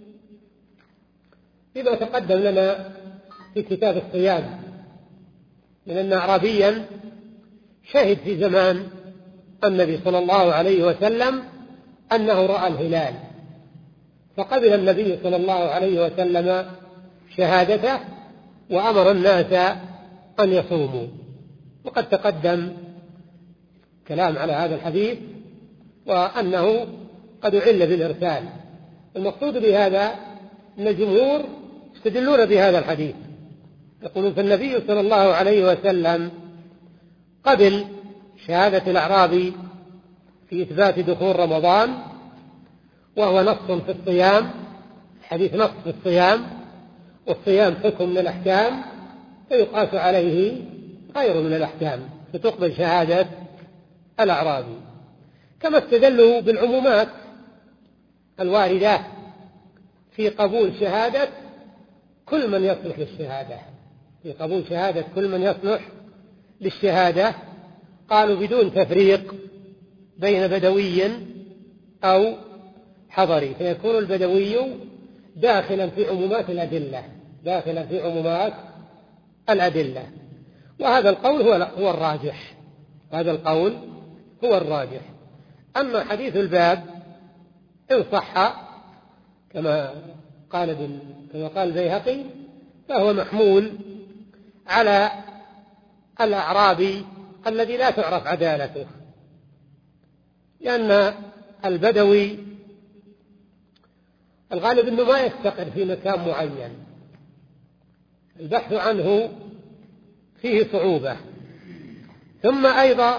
Speaker 1: بما تقدم لنا في كتاب الصيام من أن أعرابيا شهد في زمان النبي صلى الله عليه وسلم أنه رأى الهلال، فقبل النبي صلى الله عليه وسلم شهادته وأمر الناس أن يصوموا. وقد تقدم كلام على هذا الحديث وأنه قد أعل بالإرسال. المقصود بهذا أن الجمهور يستدلون بهذا الحديث، يقولون فالنبي صلى الله عليه وسلم قبل شهادة الأعرابي في إثبات دخول رمضان، وهو نص في الصيام، حديث نص في الصيام، والصيام حكم من الأحكام فيقاس عليه غير من الأحكام فتقبل شهادة الأعرابي. كما استدلوا بالعمومات الواردة في قبول شهادة كل من يصلح للشهادة في قبول شهادة كل من يصلح للشهادة قالوا بدون تفريق بين بدوي أو حضري، فيكون البدوي داخلا في عمومات الأدلة داخلا في عمومات الأدلة. وهذا القول هو هو الراجح هذا القول هو الراجح. أما حديث الباب إن صح كما قال كما قال البيهقي فهو محمول على الأعرابي الذي لا تعرف عدالته، لأن البدوي الغالب أنه ما يستقر في مكان معين، البحث عنه فيه صعوبة. ثم أيضا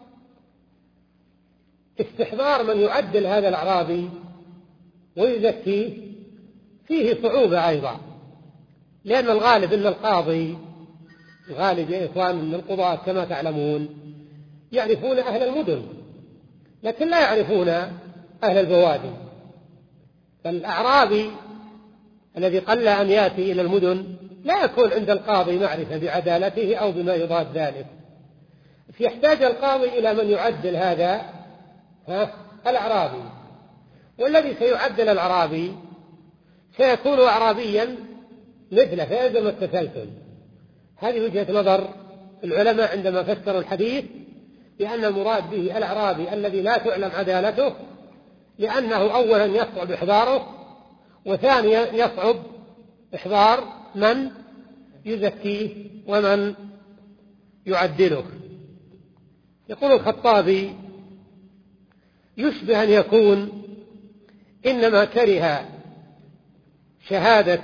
Speaker 1: استحضار من يعدل هذا الأعرابي ويزكيه فيه صعوبة أيضا، لأن الغالب أن القاضي، الغالب يا إخوان أن القضاة كما تعلمون يعرفون أهل المدن لكن لا يعرفون أهل البوادي. فالأعرابي الذي قل أن يأتي إلى المدن لا يكون عند القاضي معرفة بعدالته أو بما يضاد ذلك، فيحتاج القاضي إلى من يعدل هذا ها الأعرابي، والذي سيعدل الأعرابي سيكون أعرابيا مثله فيلزم التسلسل. هذه وجهة نظر العلماء عندما فسروا الحديث بأن المراد به الأعرابي الذي لا تعلم عدالته، لأنه أولا يصعب إحضاره، وثانيا يصعب إحضار من يزكيه ومن يعدله. يقول الخطابي: يشبه أن يكون إنما كره شهادة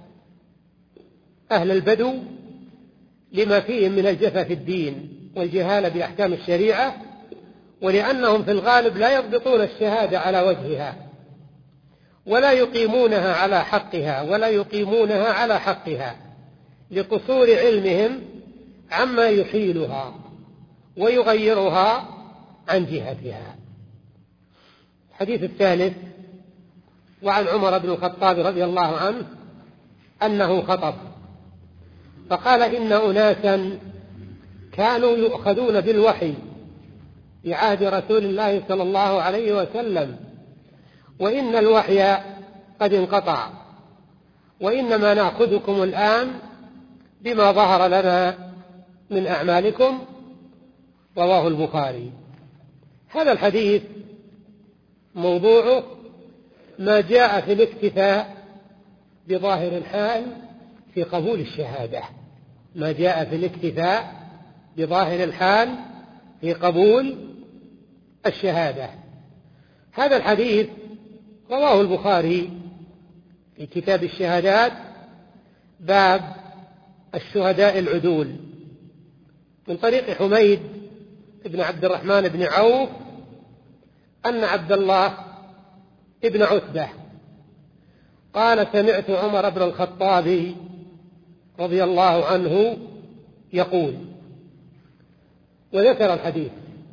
Speaker 1: أهل البدو لما فيهم من الجفا في الدين والجهالة بأحكام الشريعة، ولأنهم في الغالب لا يضبطون الشهادة على وجهها ولا يقيمونها على حقها ولا يقيمونها على حقها لقصور علمهم عما يحيلها ويغيرها عن جهتها. الحديث الثالث: وعن عمر بن الخطاب رضي الله عنه أنه خطب فقال: إن أناسا كانوا يؤخذون بالوحي في عهد رسول الله صلى الله عليه وسلم، وإن الوحي قد انقطع، وإنما نأخذكم الآن بما ظهر لنا من أعمالكم. رواه البخاري. هذا الحديث موضوعه ما جاء في الاكتفاء بظاهر الحال في قبول الشهادة، ما جاء في الاكتفاء بظاهر الحال في قبول الشهادة. هذا الحديث رواه البخاري في كتاب الشهادات باب الشهداء العدول من طريق حميد بن عبد الرحمن بن عوف أن عبد الله ابن عتبة قال: سمعت عمر بن الخطاب رضي الله عنه يقول، وذكر الحديث.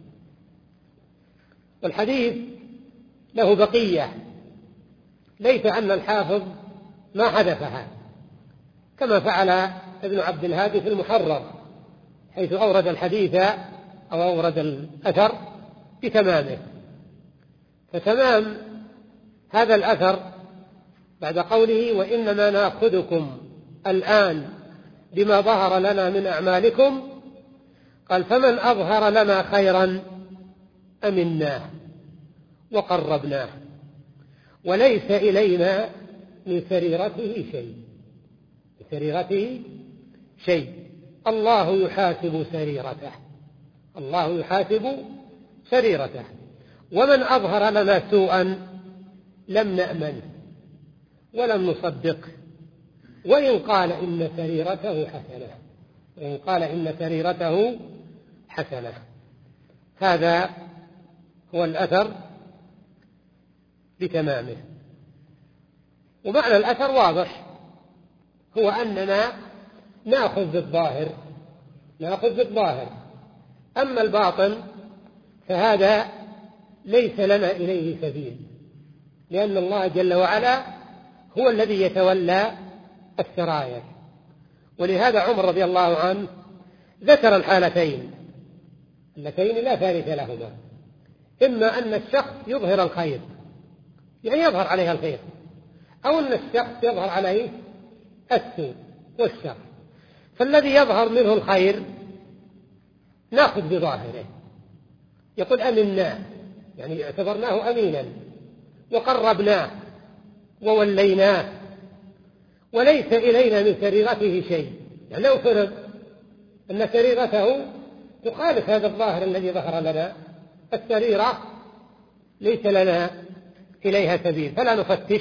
Speaker 1: والحديث له بقية، ليس أن الحافظ ما حذفها كما فعل ابن عبد الهادي في المحرر، حيث أورد الحديث أو أورد الأثر بتمامه. فتمام هذا الأثر بعد قوله: وإنما نأخذكم الآن بما ظهر لنا من أعمالكم، قال: فمن أظهر لنا خيرا أمناه وقربناه وليس إلينا من سريرته شيء، من سريرته شيء. الله يحاسب سريرته، الله يحاسب سريرته. ومن أظهر لنا سوءا لم نأمن ولم نصدق، وإن قال إن سريرته حسنة، وإن قال إن سريرته حسنة. هذا هو الأثر بتمامه. ومعنى الأثر واضح، هو أننا نأخذ بالظاهر، نأخذ بالظاهر، أما الباطن فهذا ليس لنا إليه سبيل، لأن الله جل وعلا هو الذي يتولى السراير. ولهذا عمر رضي الله عنه ذكر الحالتين اللتين لا ثالث لهما: إما أن الشخص يظهر الخير، يعني يظهر عليه الخير، أو أن الشخص يظهر عليه السوء والشر. فالذي يظهر منه الخير نأخذ بظاهره، يقول أمناه، يعني اعتبرناه أمينا، وقربناه ووليناه، وليس إلينا من سريرته شيء. يعني لو فرض أن سريرته تخالف هذا الظاهر الذي ظهر لنا، السريرة ليس لنا إليها سبيل فلا نفتش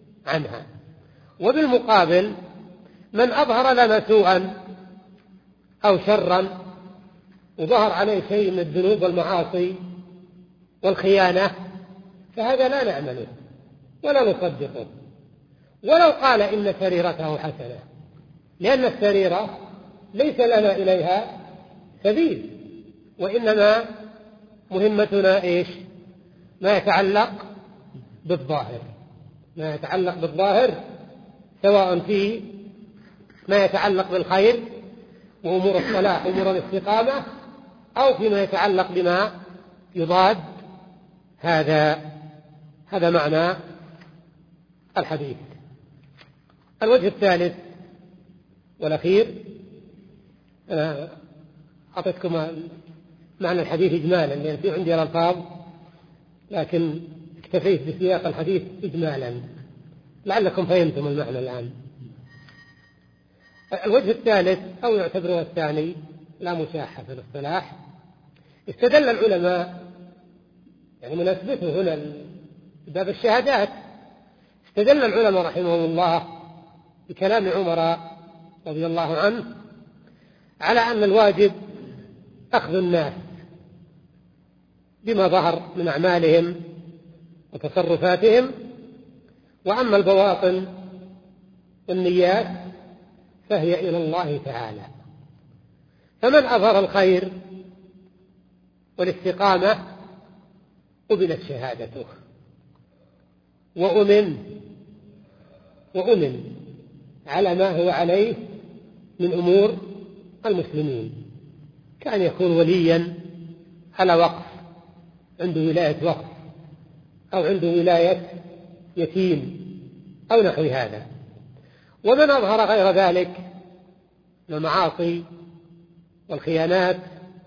Speaker 1: عنها. وبالمقابل من أظهر لنا سوءا أو شرا وظهر عليه شيء من الذنوب والمعاصي والخيانة فهذا لا نعمله ولا نصدقه، ولو قال إن سريرته حسنة، لأن السريرة ليس لنا إليها سبيل، وإنما مهمتنا إيش؟ ما يتعلق بالظاهر، ما يتعلق بالظاهر سواء في ما يتعلق بالخير وأمور الصلاح وأمور الاستقامة أو فيما يتعلق بما يضاد هذا. هذا معنى الحديث. الوجه الثالث والأخير، أنا أعطيتكم معنى الحديث إجمالا لأن في عندي الألفاظ، لكن اكتفيت بسياق الحديث إجمالا لعلكم فهمتم المعنى الآن. الوجه الثالث أو يعتبره الثاني لا مشاحة في الاصطلاح، استدل العلماء، يعني مناسبته هنا باب الشهادات، استدل العلماء رحمهم الله بكلام عمر رضي الله عنه على أن الواجب أخذ الناس بما ظهر من أعمالهم وتصرفاتهم، وأما البواطن والنيات فهي إلى الله تعالى. فمن أظهر الخير والاستقامة قبلت شهادته وأمن وأمن على ما هو عليه من أمور المسلمين، كان يكون وليا على وقف، عنده ولاية وقف أو عنده ولاية يتيم أو نحو هذا. ومن أظهر غير ذلك من المعاصي والخيانات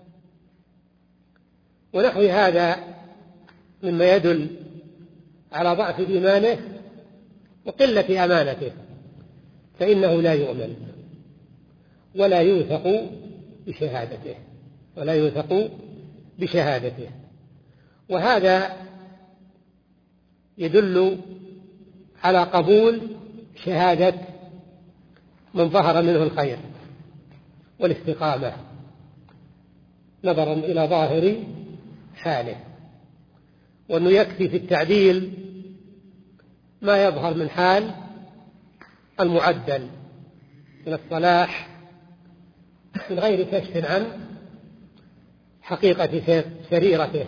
Speaker 1: ونحو هذا مما يدل على ضعف إيمانه وقلة أمانته فإنه لا يؤمن ولا يوثق بشهادته ولا يوثق بشهادته وهذا يدل على قبول شهادة من ظهر منه الخير والاستقامة نظرا إلى ظاهر حاله، وأنه يكفي في التعديل ما يظهر من حال المعدل من الصلاح من غير كشف عن حقيقة سريرته،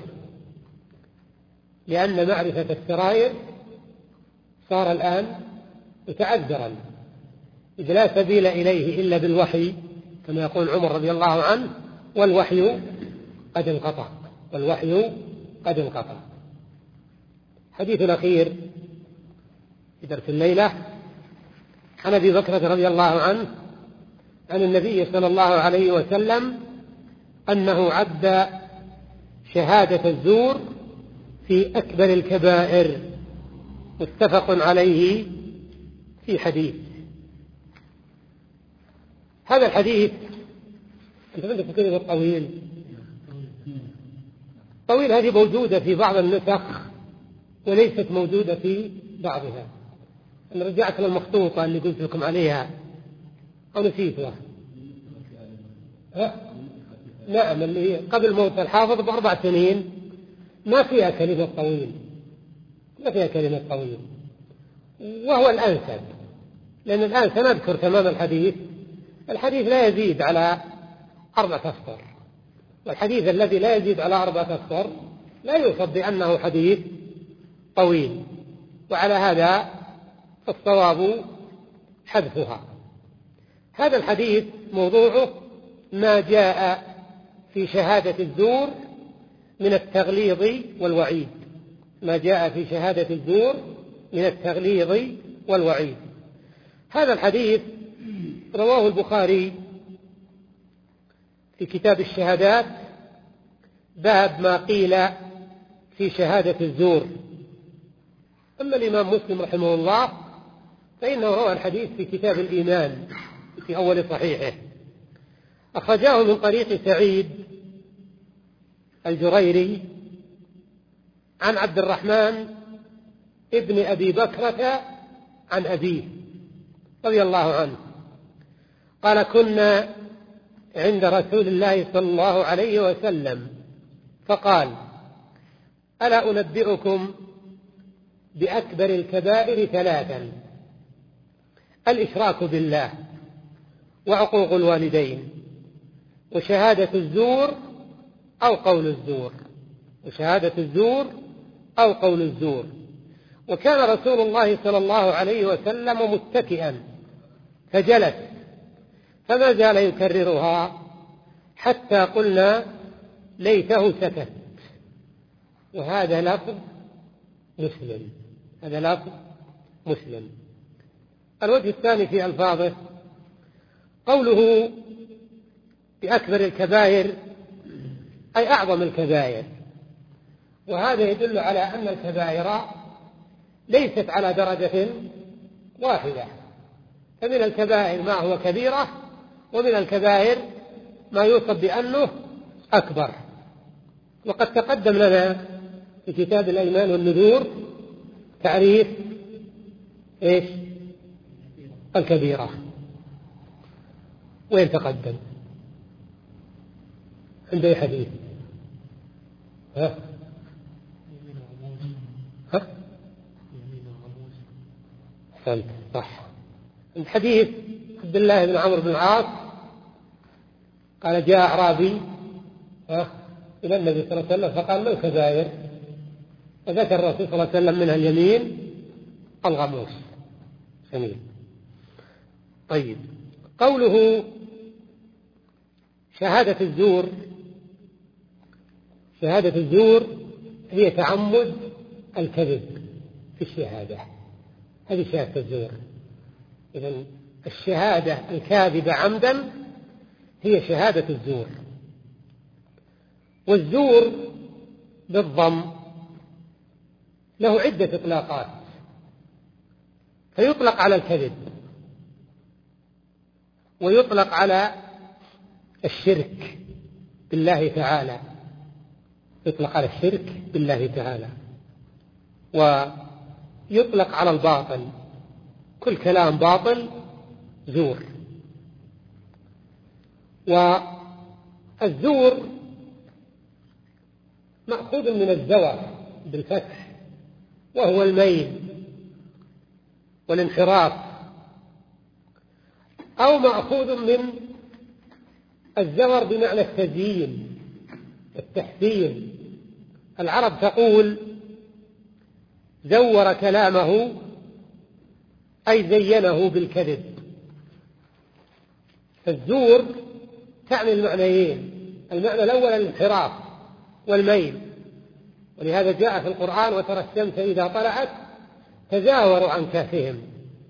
Speaker 1: لأن معرفة السرائر صار الآن متعذرا إذ لا سبيل إليه إلا بالوحي كما يقول عمر رضي الله عنه، والوحي قد انقطع والوحي قد انقطع. حديث الأخير في درس الليلة عن أبي بكر رضي الله عنه عن النبي صلى الله عليه وسلم أنه عد شهادة الزور في أكبر الكبائر، متفق عليه في حديث. هذا الحديث أنت عندك كلمة طويل طويل هذه موجودة في بعض النسخ وليست موجودة في بعضها. أنا رجعت للمخطوطة اللي قلت لكم عليها أو نسيتها. نعم، اللي قبل موت الحافظ بأربع سنين ما فيها كلمة طويل ما فيها كلمة طويل وهو الأنسب، لأن الآن سنذكر تمام الحديث. الحديث لا يزيد على أربعة أسطر، والحديث الذي لا يزيد على أربعة أسطر لا يوصف بأنه حديث طويل، وعلى هذا الصواب حذفها. هذا الحديث موضوعه ما جاء في شهادة الزور من التغليظ والوعيد ما جاء في شهادة الزور من التغليظ والوعيد. هذا الحديث رواه البخاري في كتاب الشهادات باب ما قيل في شهادة الزور. أما الإمام مسلم رحمه الله فإنه روى الحديث في كتاب الإيمان في أول صحيحه، أخرجاه من طريق سعيد الجريري عن عبد الرحمن ابن أبي بكرة عن أبيه رضي الله عنه قال: كنا عند رسول الله صلى الله عليه وسلم فقال: ألا أنبئكم بأكبر الكبائر ثلاثا: الإشراك بالله، وعقوق الوالدين، وشهادة الزور أو قول الزور وشهادة الزور أو قول الزور. وكان رسول الله صلى الله عليه وسلم متكئا فجلس، فما زال يكررها حتى قلنا ليته سكت. وهذا لفظ مسلم هذا لفظ مسلم. الوجه الثاني في ألفاظه قوله بأكبر الكبائر أي أعظم الكبائر، وهذا يدل على أن الكبائر ليست على درجة واحدة، فمن الكبائر ما هو كبيرة، ومن الكبائر ما يوصف بأنه أكبر. وقد تقدم لنا في كتاب الأيمان والنذور تعريف إيش الكبيرة. وين تقدم؟ عند أي حديث؟ ها؟ ها؟ أحسنت، صح. الحديث عبد الله بن عمرو بن العاص قال: جاء أعرابي إلى النبي صلى الله عليه وسلم فقال: ما الكبائر؟ فذكر الرسول صلى الله عليه وسلم منها اليمين الغموس. جميل. طيب، قوله شهادة الزور، شهادة الزور هي تعمد الكذب في الشهادة، هذه شهادة الزور. إذن الشهادة الكاذبة عمدا هي شهادة الزور. والزور بالضم له عدة إطلاقات، فيطلق على الكذب، ويطلق على الشرك بالله تعالى يطلق على الشرك بالله تعالى ويطلق على الباطل، كل كلام باطل زور. والزور مأخوذ من الزور بالفتح، وهو الميل والانحراف، أو مأخوذ من الزور بمعنى التزيين التحسين. العرب تقول: زور كلامه أي زينه بالكذب. فالزور تعني المعنيين، المعنى الأول الانحراف والميل، ولهذا جاء في القرآن: وترى الشمس إذا طلعت تزاوروا عن كهفهم.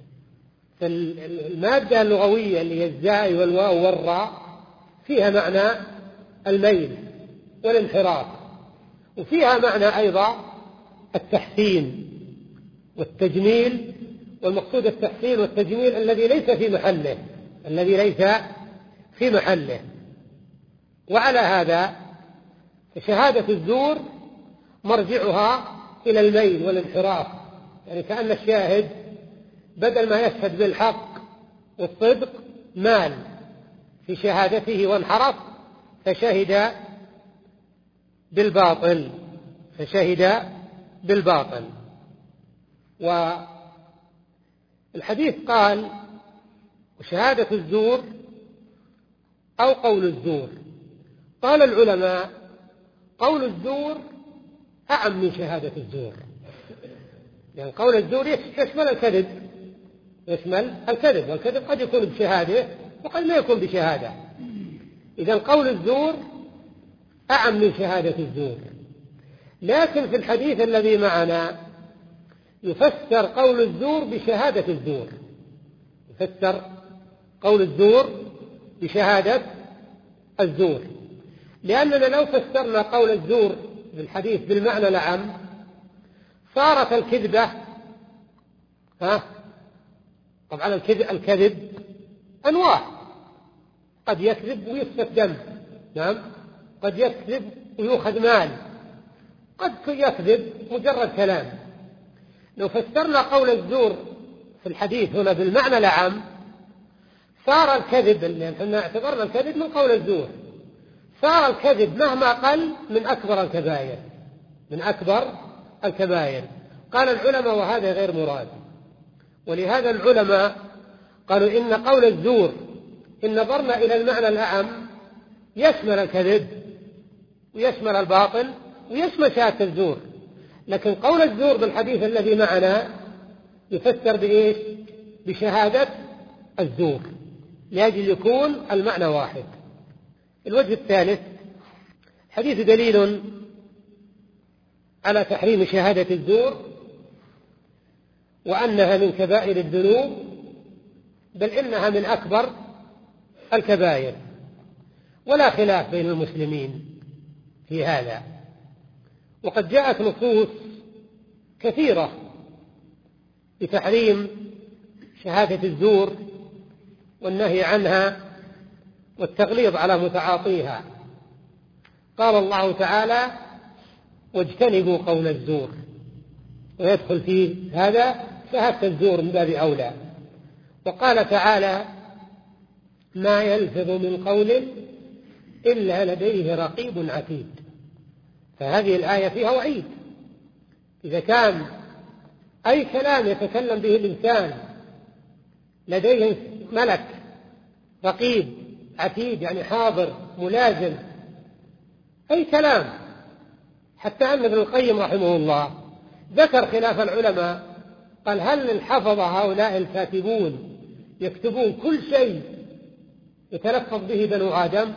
Speaker 1: فالمادة اللغوية اللي هي الزاي والواو والراء فيها معنى الميل والانحراف، وفيها معنى أيضا التحسين والتجميل. والمقصود التحسين والتجميل الذي ليس في محله الذي ليس في محله. وعلى هذا فشهادة الزور مرجعها إلى الميل والانحراف، يعني كأن الشاهد بدل ما يشهد بالحق والصدق مال في شهادته وانحرف فشهد بالباطل فشهد بالباطل. والحديث قال: وشهادة الزور أو قول الزور. قال العلماء: قول الزور أعم من شهادة الزور، لأن يعني قول الزور يشمل الكذب يشمل الكذب والكذب قد يكون بشهادة وقد لا يكون بشهادة. إذن قول الزور أعم من شهادة الزور. لكن في الحديث الذي معنا يفسر قول الزور بشهادة الزور يفسر قول الزور بشهادة الزور، لأننا لو فسرنا قول الزور بالحديث بالمعنى العام صارت الكذبة ها طبعا الكذب, الكذب أنواع، قد يكذب ويسفك دم، نعم، قد يكذب ويؤخذ مال، قد يكذب مجرد كلام. لو فسرنا قول الزور في الحديث هنا بالمعنى العام صار الكذب، اللي احنا اعتبرنا الكذب من قول الزور، صار الكذب مهما قل من أكبر الكبائر، من أكبر الكبائر. قال العلماء وهذا غير مراد، ولهذا العلماء قالوا إن قول الزور إن نظرنا إلى المعنى الأعم يشمل الكذب ويشمل الباطل ويشمل شهادة الزور، لكن قول الزور بالحديث الذي معنا يفسر بإيش؟ بشهادة الزور، لأجل يكون المعنى واحد. الوجه الثالث حديث دليل على تحريم شهادة الزور وأنها من كبائر الذنوب، بل إنها من أكبر الكبائر، ولا خلاف بين المسلمين في هذا. وقد جاءت نصوص كثيرة بتحريم شهادة الزور والنهي عنها والتغليظ على متعاطيها. قال الله تعالى: واجتنبوا قول الزور، ويدخل فيه هذا شهادة الزور من باب أولى. وقال تعالى: ما يلفظ من قول إلا لديه رقيب عتيد. فهذه الآية فيها وعيد، إذا كان أي كلام يتكلم به الإنسان لديه ملك رقيب عتيد، يعني حاضر ملازم، أي كلام. حتى أن ابن القيم رحمه الله ذكر خلاف العلماء، قال: هل الحفظة هؤلاء الكاتبون يكتبون كل شيء يتلفظ به بنو آدم؟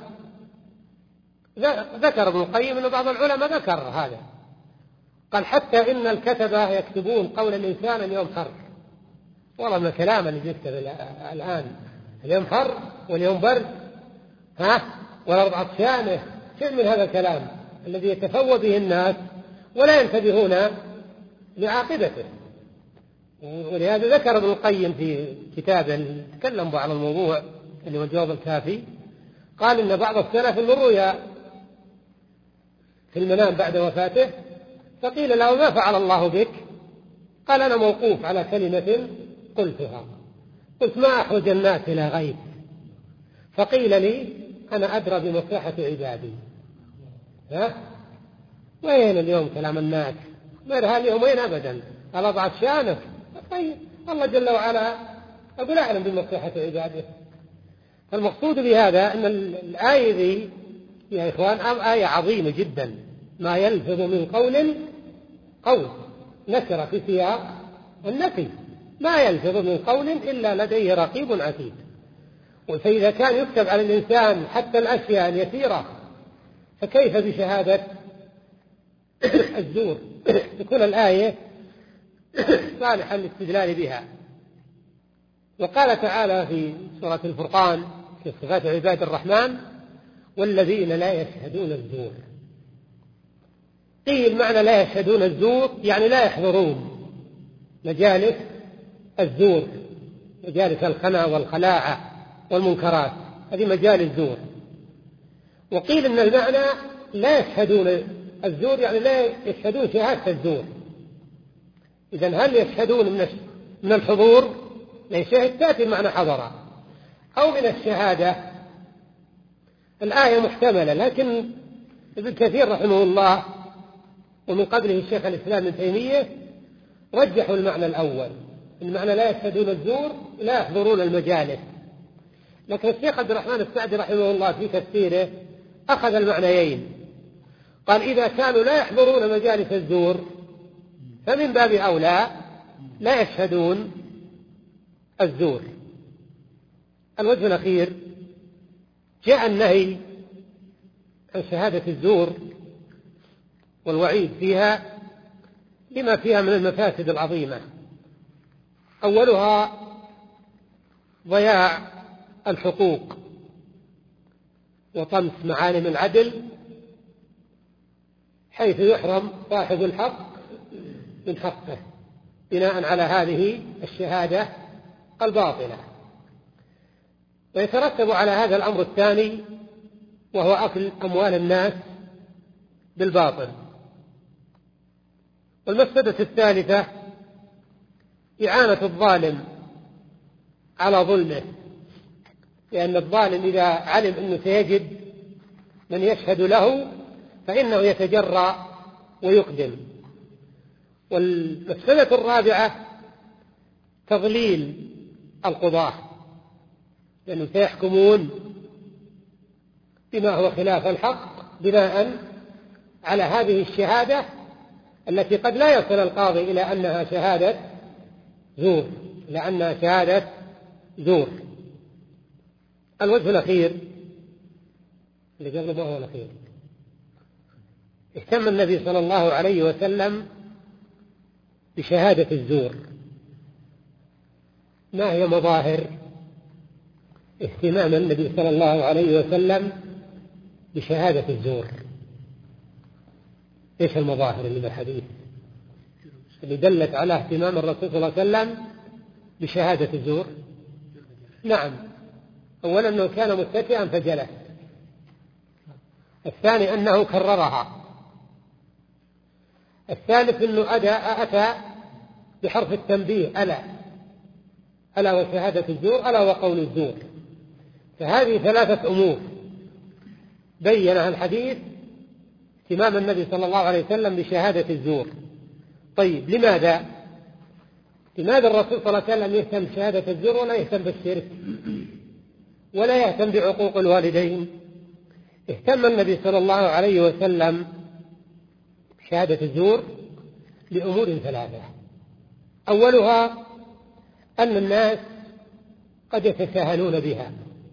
Speaker 1: ذكر ابن القيم أن بعض العلماء ذكر هذا، قال: حتى إن الكتبة يكتبون قول الإنسان اليوم حر. والله من الكلام اللي يكتب الآن، اليوم حر واليوم برد، ها والأرض عطشانة، شيء من هذا الكلام الذي يتفوه به الناس ولا ينتبهون لعاقبته. ولهذا ذكر ابن القيم في كتابه تكلم على الموضوع اللي هو الجواب الكافي، قال إن بعض السلف من رؤيا في المنام بعد وفاته، فقيل له: ما فعل الله بك؟ قال: أنا موقوف على كلمة قلتها، قلت ما أحوج الناس إلى غيب، فقيل لي: أنا أدرى بمصلحة عبادي. ها؟ وين اليوم كلام الناس؟ ما لها اليوم وين أبدا، الله ضعف شانك. طيب الله جل وعلا أقول أعلم بمصلحة عباده. فالمقصود بهذا أن الآية ذي يا إخوان آية عظيمة جدا. ما يلفظ من قول، قول نكر في سياق النفي، ما يلفظ من قول إلا لديه رقيب عتيد. فإذا كان يكتب على الإنسان حتى الأشياء اليسيرة، فكيف بشهادة الزور؟ تكون الآية صالحا للاستدلال بها. وقال تعالى في سورة الفرقان في صفات عباد الرحمن: والذين لا يشهدون الزور. قيل معنى لا يشهدون الزور يعني لا يحضرون مجالس الزور، مجالس الخنا والخلاعة والمنكرات، هذه مجال الزور. وقيل إن المعنى لا يشهدون الزور يعني لا يشهدون شهادة الزور. إذن هل يشهدون من الحضور؟ لأن شهد تأتي معنى حضر، أو من الشهادة. الآية محتملة، لكن ابن كثير رحمه الله ومن قبله الشيخ الإسلام ابن تيمية رجحوا المعنى الأول، المعنى لا يشهدون الزور لا يحضرون المجالس. لكن الشيخ عبد الرحمن السعدي رحمه الله في تفسيره أخذ المعنيين، قال: إذا كانوا لا يحضرون مجالس الزور فمن باب أولى لا يشهدون الزور. الوجه الأخير جاء النهي عن شهادة الزور والوعيد فيها لما فيها من المفاسد العظيمة. أولها ضياع الحقوق وطمس معالم العدل، حيث يحرم صاحب الحق من حقه بناء على هذه الشهادة الباطلة. ويترتب على هذا الأمر الثاني، وهو أكل أموال الناس بالباطل. والمفسدة الثالثة إعانة الظالم على ظلمه، لأن الظالم إذا علم أنه سيجد من يشهد له فإنه يتجرأ ويقدم. والمسألة الرابعة تضليل القضاة، لأنهم سيحكمون بما هو خلاف الحق بناء على هذه الشهادة التي قد لا يصل القاضي إلى أنها شهادة زور، لأنها شهادة زور. الوجه الأخير اللي قبل ما هو الأخير، اهتم النبي صلى الله عليه وسلم بشهادة الزور. ما هي مظاهر اهتمام النبي صلى الله عليه وسلم بشهادة الزور؟ ايش المظاهر اللي بالحديث اللي دلت على اهتمام الرسول صلى الله عليه وسلم بشهادة الزور؟ نعم، أولا أنه كان متكئا فجلس، الثاني أنه كررها، الثالث أنه أتى بحرف التنبيه ألا ألا وشهادة الزور ألا وقول الزور. فهذه ثلاثة أمور بينها الحديث اهتمام النبي صلى الله عليه وسلم بشهادة الزور. طيب لماذا؟ لماذا الرسول صلى الله عليه وسلم يهتم بشهادة الزور ولا يهتم بالشرك ولا يهتم بعقوق الوالدين؟ اهتم النبي صلى الله عليه وسلم بشهادة الزور لأمور ثلاثة. أولها أن الناس قد يتساهلون بها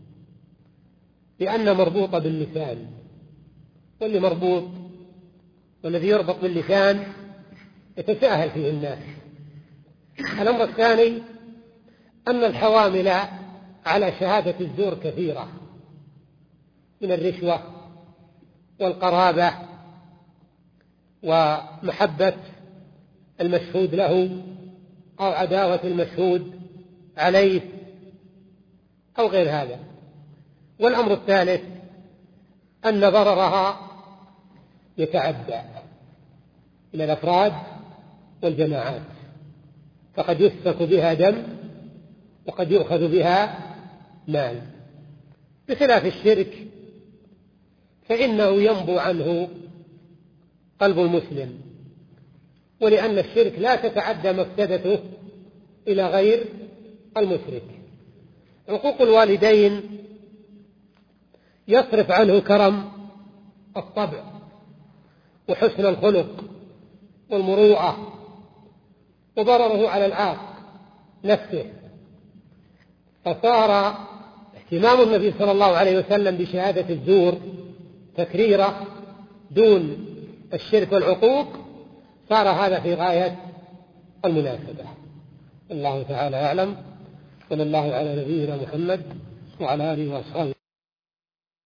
Speaker 1: لأن مربوطة باللسان، واللي مربوط والذي يربط باللسان يتساهل فيه الناس. الأمر الثاني أن الحوامل على شهادة الزور كثيرة، من الرشوة والقرابة ومحبة المشهود له أو عداوة المشهود عليه أو غير هذا. والأمر الثالث أن ضررها يتعدى إلى الأفراد والجماعات، فقد يسفك بها دم وقد يؤخذ بها مال، بخلاف الشرك فإنه ينبو عنه قلب المسلم، ولأن الشرك لا تتعدى مفسدته إلى غير المشرك. عقوق الوالدين يصرف عنه كرم الطبع وحسن الخلق والمروءة، وضرره على العاق نفسه. فصار اهتمام النبي صلى الله عليه وسلم بشهادة الزور تكريرة دون الشرك والعقوق، صار هذا في غاية المناسبة. الله تعالى أعلم، صلى الله على نبينا محمد وعلى آله وأصحابه.